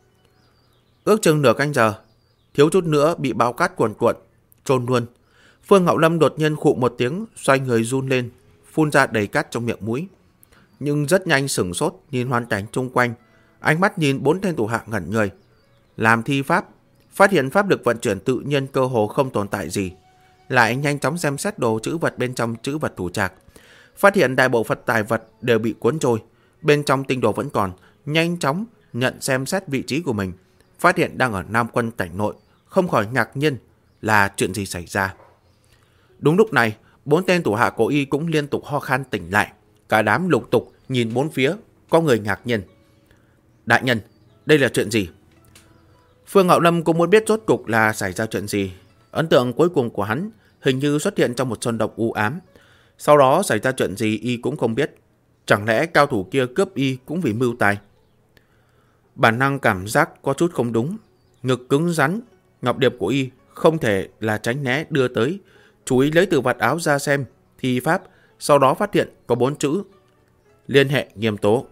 Ước chừng nửa canh giờ, thiếu chút nữa bị bão cát cuồn cuộn chôn luôn. Phương Ngạo Lâm đột nhiên khụ một tiếng, xoay người run lên, phun ra đầy cát trong miệng mũi. Nhưng rất nhanh sửng sốt nhìn hoàn cảnh chung quanh, ánh mắt nhìn 4 tên thủ hạ ngẩn người. Làm thi pháp, phát hiện pháp lực vận chuyển tự nhiên cơ hồ không tồn tại gì. Lại nhanh chóng xem xét đồ trữ vật bên trong trữ vật thủ trạc, phát hiện đại bộ phận tài vật đều bị cuốn trôi, bên trong tinh đồ vẫn còn. Nhanh chóng nhận xem xét vị trí của mình, phát hiện đang ở Nam Quân cảnh nội, không khỏi ngạc nhiên là chuyện gì xảy ra. Đúng lúc này, 4 tên thủ hạ của y cũng liên tục ho khan tỉnh lại, cả đám lục tục nhìn bốn phía, có người ngạc nhiên. Đại nhân, đây là chuyện gì? Phương Ngạo Lâm cũng muốn biết rốt cục là xảy ra chuyện gì. Ấn tượng cuối cùng của hắn hình như xuất hiện trong một sơn động u ám. Sau đó xảy ra chuyện gì y cũng không biết. Chẳng lẽ cao thủ kia cướp y cũng vì mưu tài? Bản năng cảm giác có chút không đúng. Ngực cứng rắn, ngọc điệp của y không thể là tránh né đưa tới. Chú ý lấy từ vạt áo ra xem, thi pháp, sau đó phát hiện có 4 chữ: liên hệ Nghiêm Tố.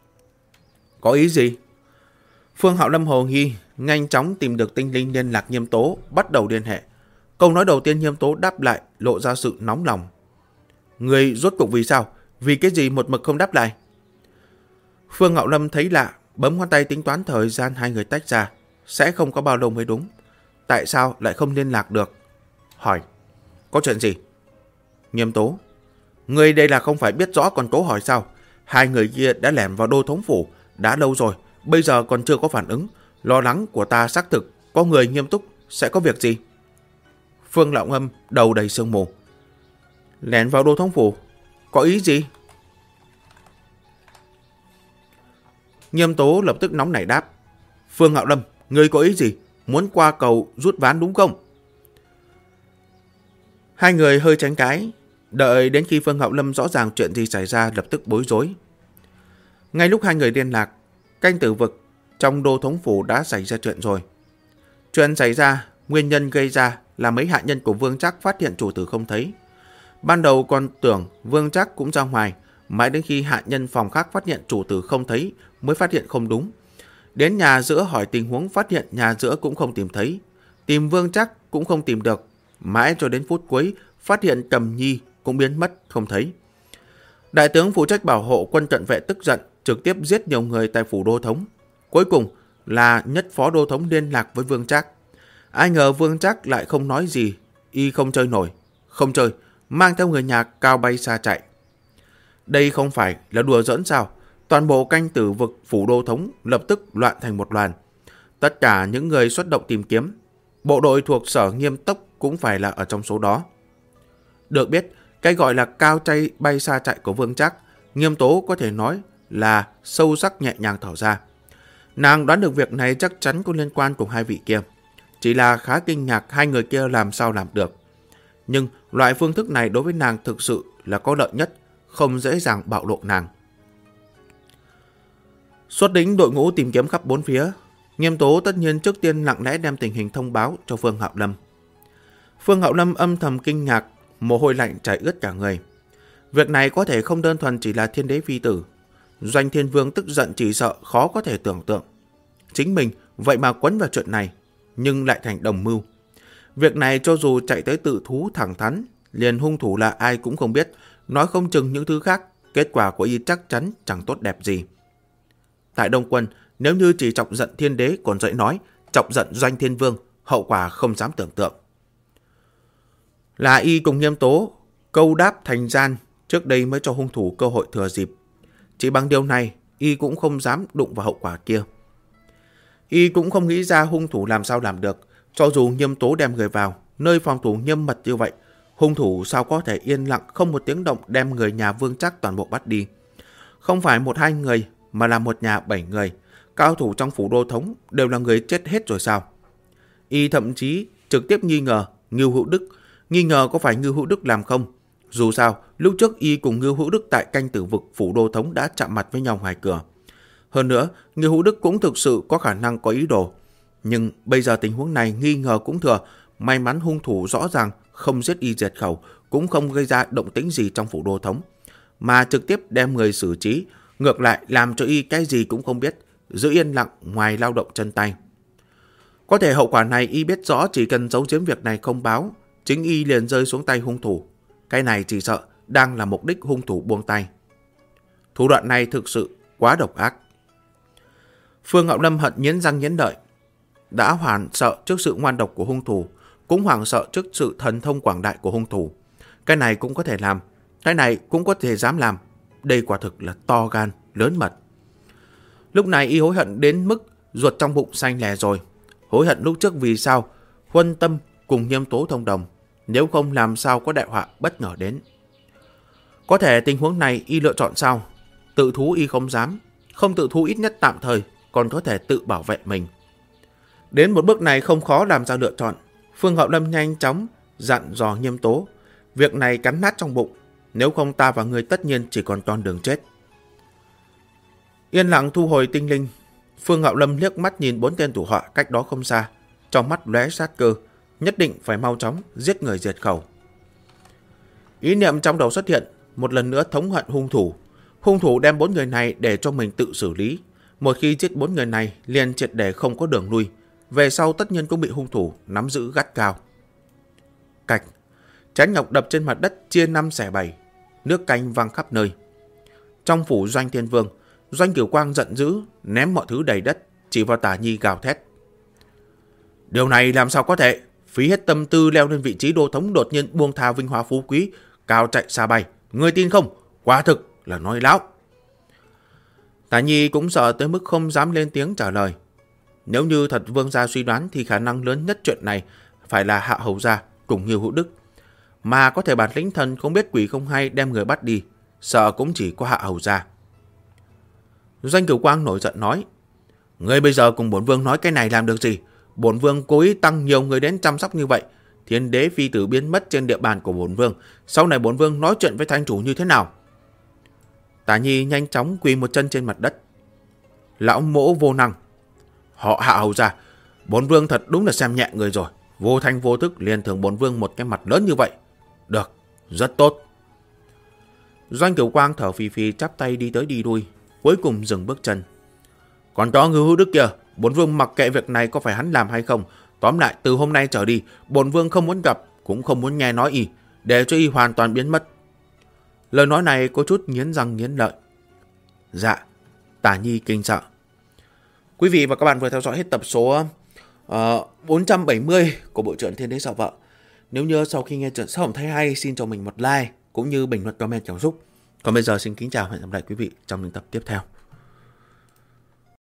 Có ý gì? Phương Hạo Lâm hồ nghi, nhanh chóng tìm được tinh linh liên lạc Nghiêm Tố, bắt đầu liên hệ. Câu nói đầu tiên Nghiêm Tố đáp lại lộ ra sự nóng lòng. Người rốt cuộc vì sao? Vì cái gì một mực không đáp lại? Phương Hạo Lâm thấy lạ, bấm ngón tay tính toán thời gian hai người tách ra, sẽ không có bao lâu mới đúng. Tại sao lại không liên lạc được? Hỏi: có chuyện gì? Nghiêm Tố: người đây là không phải biết rõ còn cố hỏi sao? Hai người kia đã lẻn vào đô thống phủ đã lâu rồi, bây giờ còn chưa có phản ứng. Lo lắng của ta xác thực có người nghiêm túc sẽ có việc gì? Phương Lão Ngâm đầu đầy sương mù. Lẻn vào Đô Thống Phủ, có ý gì? Nghiêm Tố lập tức nóng nảy đáp. Phương Hạo Lâm, ngươi có ý gì? Muốn qua cầu rút ván đúng không? Hai người hơi tránh cái, đợi đến khi Phương Hạo Lâm rõ ràng chuyện gì xảy ra lập tức bối rối. Ngay lúc hai người liên lạc, canh tử vực trong Đô Thống Phủ đã xảy ra chuyện rồi. Chuyện xảy ra, nguyên nhân gây ra là mấy hạ nhân của Vương Trác phát hiện chủ tử không thấy. Ban đầu còn tưởng Vương Trác cũng ra ngoài, mãi đến khi hạ nhân phòng khác phát hiện chủ tử không thấy mới phát hiện không đúng. Đến nhà giữa hỏi tình huống phát hiện nhà giữa cũng không tìm thấy. Tìm Vương Trác cũng không tìm được. Mãi cho đến phút cuối phát hiện Cầm Nhi cũng biến mất không thấy. Đại tướng phụ trách bảo hộ quân cận vệ tức giận trực tiếp giết nhiều người tại phủ Đô Thống. Cuối cùng là nhất phó Đô Thống liên lạc với Vương Trác. Ai ngờ Vương Trác lại không nói gì, y không chơi nổi, không chơi, mang theo người nhà cao bay xa chạy. Đây không phải là đùa giỡn sao? Toàn bộ canh tử vực phủ Đô Thống lập tức loạn thành một loàn. Tất cả những người xuất động tìm kiếm, bộ đội thuộc Sở Nghiêm Tốc cũng phải là ở trong số đó. Được biết, cái gọi là cao chay bay xa chạy của Vương Trác, Nghiêm Tố có thể nói là sâu sắc nhẹ nhàng thở ra. Nàng đoán được việc này chắc chắn có liên quan cùng hai vị kia. Chỉ là khá kinh ngạc hai người kia làm sao làm được. Nhưng loại phương thức này đối với nàng thực sự là có lợi nhất, không dễ dàng bạo lộ nàng. Xuất lĩnh đội ngũ tìm kiếm khắp bốn phía, Nghiêm Tố tất nhiên trước tiên lặng lẽ đem tình hình thông báo cho Phương Hạo Lâm. Phương Hạo Lâm âm thầm kinh ngạc, mồ hôi lạnh chảy ướt cả người. Việc này có thể không đơn thuần chỉ là Thiên Đế phi tử. Doanh Thiên Vương tức giận chỉ sợ khó có thể tưởng tượng. Chính mình vậy mà quấn vào chuyện này, nhưng lại thành đồng mưu. Việc này cho dù chạy tới tự thú thẳng thắn, liền hung thủ là ai cũng không biết, nói không chừng những thứ khác, kết quả của y chắc chắn chẳng tốt đẹp gì. Tại Đông Quân, nếu như chỉ chọc giận Thiên Đế còn dễ nói, chọc giận Doanh Thiên Vương, hậu quả không dám tưởng tượng. Là y cùng Nghiêm Tố câu đáp thành gian, trước đây mới cho hung thủ cơ hội thừa dịp. Chỉ bằng điều này, y cũng không dám đụng vào hậu quả kia. Y cũng không nghĩ ra hung thủ làm sao làm được, cho dù Nghiêm Tố đem người vào, nơi phòng thủ nghiêm mật như vậy, hung thủ sao có thể yên lặng không một tiếng động đem người nhà Vương Trác toàn bộ bắt đi. Không phải một hai người, mà là một nhà 7 người, cao thủ trong phủ Đô Thống đều là người chết hết rồi sao? Y thậm chí trực tiếp nghi ngờ Ngưu Hữu Đức, nghi ngờ có phải Ngưu Hữu Đức làm không. Dù sao, lúc trước y cùng Ngưu Hữu Đức tại canh tử vực phủ Đô Thống đã chạm mặt với nhau ngoài cửa. Hơn nữa, Ngưu Hữu Đức cũng thực sự có khả năng có ý đồ. Nhưng bây giờ tình huống này nghi ngờ cũng thừa, may mắn hung thủ rõ ràng không giết y diệt khẩu, cũng không gây ra động tĩnh gì trong phủ Đô Thống, mà trực tiếp đem người xử trí, ngược lại làm cho y cái gì cũng không biết, giữ yên lặng ngoài lao động chân tay. Có thể hậu quả này y biết rõ, chỉ cần giấu giếm việc này không báo, chính y liền rơi xuống tay hung thủ. Cái này chỉ sợ đang là mục đích hung thủ buông tay. Thủ đoạn này thực sự quá độc ác. Phương Hạo Lâm hận nghiến răng nghiến lợi. Đã hoảng sợ trước sự ngoan độc của hung thủ, cũng hoảng sợ trước sự thần thông quảng đại của hung thủ. Cái này cũng có thể làm, cái này cũng có thể dám làm. Đây quả thực là to gan, lớn mật. Lúc này y hối hận đến mức ruột trong bụng xanh lè rồi. Hối hận lúc trước vì sao Huân Tâm cùng Nghiêm Tố thông đồng, nếu không làm sao có đại họa bất ngờ đến. Có thể tình huống này y lựa chọn sao? Tự thú y không dám, không tự thú ít nhất tạm thời còn có thể tự bảo vệ mình. Đến một bước này không khó làm ra lựa chọn. Phương Hạo Lâm nhanh chóng dặn dò Nghiêm Tố, việc này cắn nát trong bụng, nếu không ta và người tất nhiên chỉ còn con đường chết. Yên lặng thu hồi tinh linh, Phương Hạo Lâm liếc mắt nhìn 4 tên thủ hạ cách đó không xa, trong mắt lóe sát cơ, nhất định phải mau chóng giết người diệt khẩu. Ý niệm trong đầu xuất hiện, một lần nữa thống hận hung thủ. Hung thủ đem 4 người này để cho mình tự xử lý. Một khi giết 4 người này liền triệt để không có đường lui, về sau tất nhiên cũng bị hung thủ nắm giữ gắt cao. Cạch, chén ngọc đập trên mặt đất chia 5 xẻ 7, nước canh văng khắp nơi. Trong phủ Doanh Thiên Vương, Doanh Cửu Quang giận dữ, ném mọi thứ đầy đất, chỉ vào Tả Nhi gào thét. Điều này làm sao có thể? Phí hết tâm tư leo lên vị trí Đô Thống, đột nhiên buông tha vinh hoa phú quý, cao chạy xa bay. Ngươi tin không? Quả thực là nói láo. Tả Nhi cũng sợ tới mức không dám lên tiếng trả lời. Nếu như thật Vương gia suy đoán thì khả năng lớn nhất chuyện này phải là Hạ Hầu gia, cùng như Hữu Đức, mà có thể bản lĩnh thần không biết quỷ không hay đem người bắt đi, sợ cũng chỉ có Hạ hầu gia. Doanh Cửu Quang nổi giận nói, ngươi bây giờ cùng bổn vương nói cái này làm được gì? Bổn vương cố ý tăng nhiều người đến chăm sóc như vậy, Thiên đế phi tử biến mất trên địa bàn của bổn vương, sau này bổn vương nói chuyện với thanh chủ như thế nào? Tả Nhi nhanh chóng quỳ một chân trên mặt đất. Lão mỗ vô năng. Họ Hạ hầu gia, bổn vương thật đúng là xem nhẹ người rồi, vô thanh vô thức liền thưởng bổn vương một cái mặt lớn như vậy. Được, rất tốt. Doanh Cửu Quang thở phì phì chắp tay đi tới đi lui, cuối cùng dừng bước chân. Còn đó Ngưu Hữu Đức kia, bổn vương mặc kệ việc này có phải hắn làm hay không, tóm lại từ hôm nay trở đi, bổn vương không muốn gặp, cũng không muốn nghe nói y, để cho y hoàn toàn biến mất. Lời nói này có chút nghiến răng nghiến lợi. Dạ, Tả Nhi kinh sợ. Quý vị và các bạn vừa theo dõi hết tập số 470 của Bộ truyện Thiên Đế Sợ Vợ. Nếu như sau khi nghe truyện xong thấy hay, xin cho mình một like cũng như bình luận comment cảm xúc. Còn bây giờ xin kính chào và hẹn gặp lại quý vị trong những tập tiếp theo.